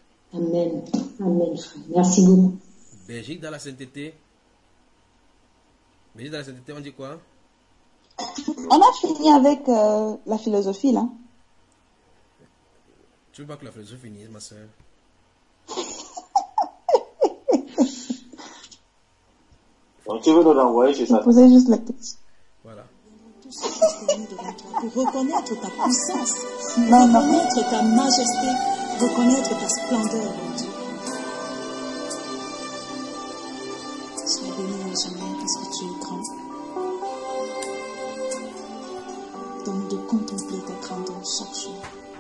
Amen. Amen. Merci beaucoup. Belgique dans la sainteté. Mais dans la sainteté, on dit quoi? On a fini avec euh, la philosophie, là. Tu veux pas que la philosophie finisse, ma soeur? Donc, tu veux nous renvoyer chez ça? Je posais juste la question. Voilà. Pour reconnaître ta puissance, Non, non. reconnaître ta majesté, reconnaître ta splendeur, mon Dieu. Sois béni à jamais parce que tu es grand. Donne de contempler ta grandeur chaque jour.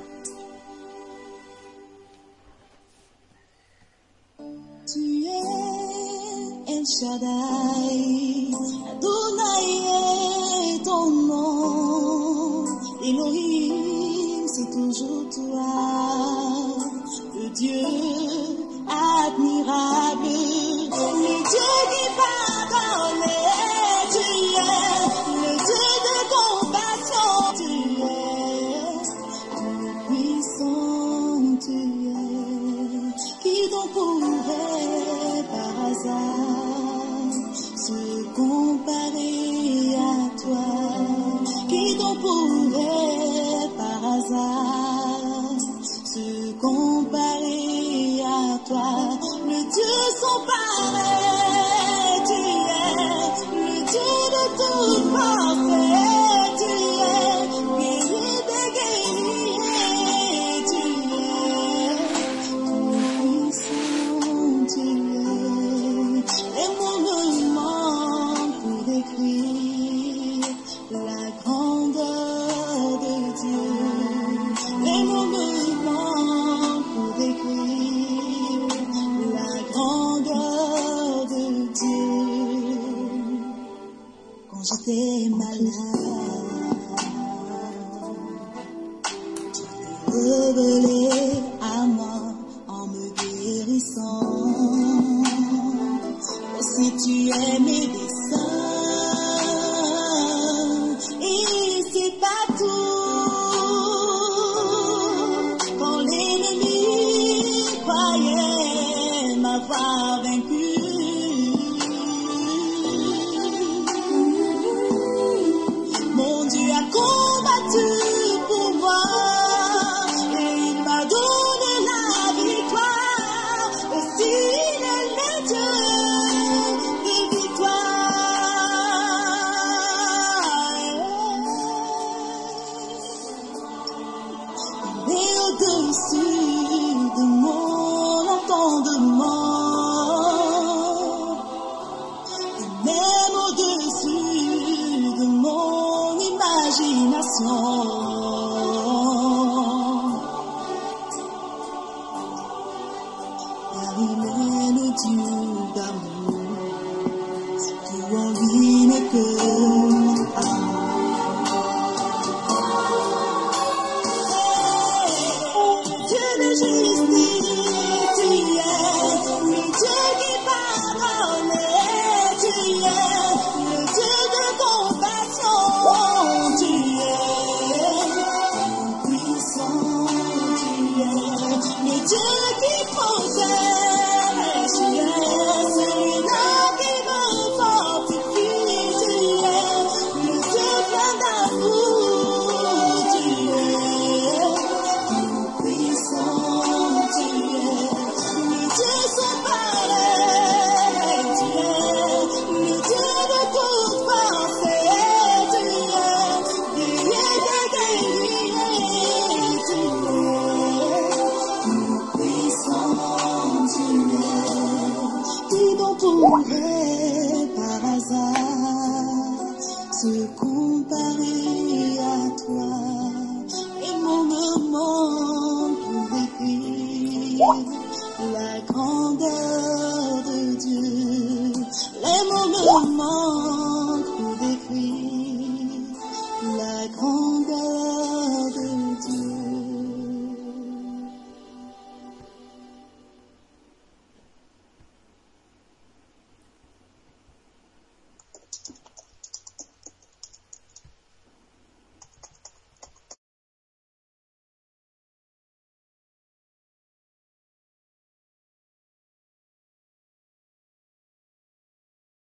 Tu es El Shaddai, Adonai est ton nom, Elohim c'est toujours toi, le Dieu admirable, le Dieu qui pardonne, tu es le Dieu de compassion, tu es le puissant, tu es, qui donc pourrait par hasard se comparer à toi, qui donc pourrait par hasard se comparer à toi, le Dieu sans pareil, tu es le Dieu de tout parfait, tu es guéri des guerriers, tu es tout puissant, tu es, les mots me manquent pour décrire la grandeur de Dieu, les mots me manquent pour décrire la grandeur de Dieu. Quand j'étais malade, tu t'es révélé à moi en me guérissant. Aussi tu es médecin, et c'est pas tout. Quand l'ennemi croyait m'avoir vaincu, mon Dieu a combattu pour moi, et il m'a donné la victoire. Aussi il est le Dieu de victoire. Il est au-dessus de mon entendement, et même au-dessus de mon imagination. Car il est le Dieu d'amour, tout en lui n'est que amour. Dieu de justice, tu es le Dieu qui pardonne, tu es le Dieu de compassion, tu es puissant, tu es le Dieu qui protège.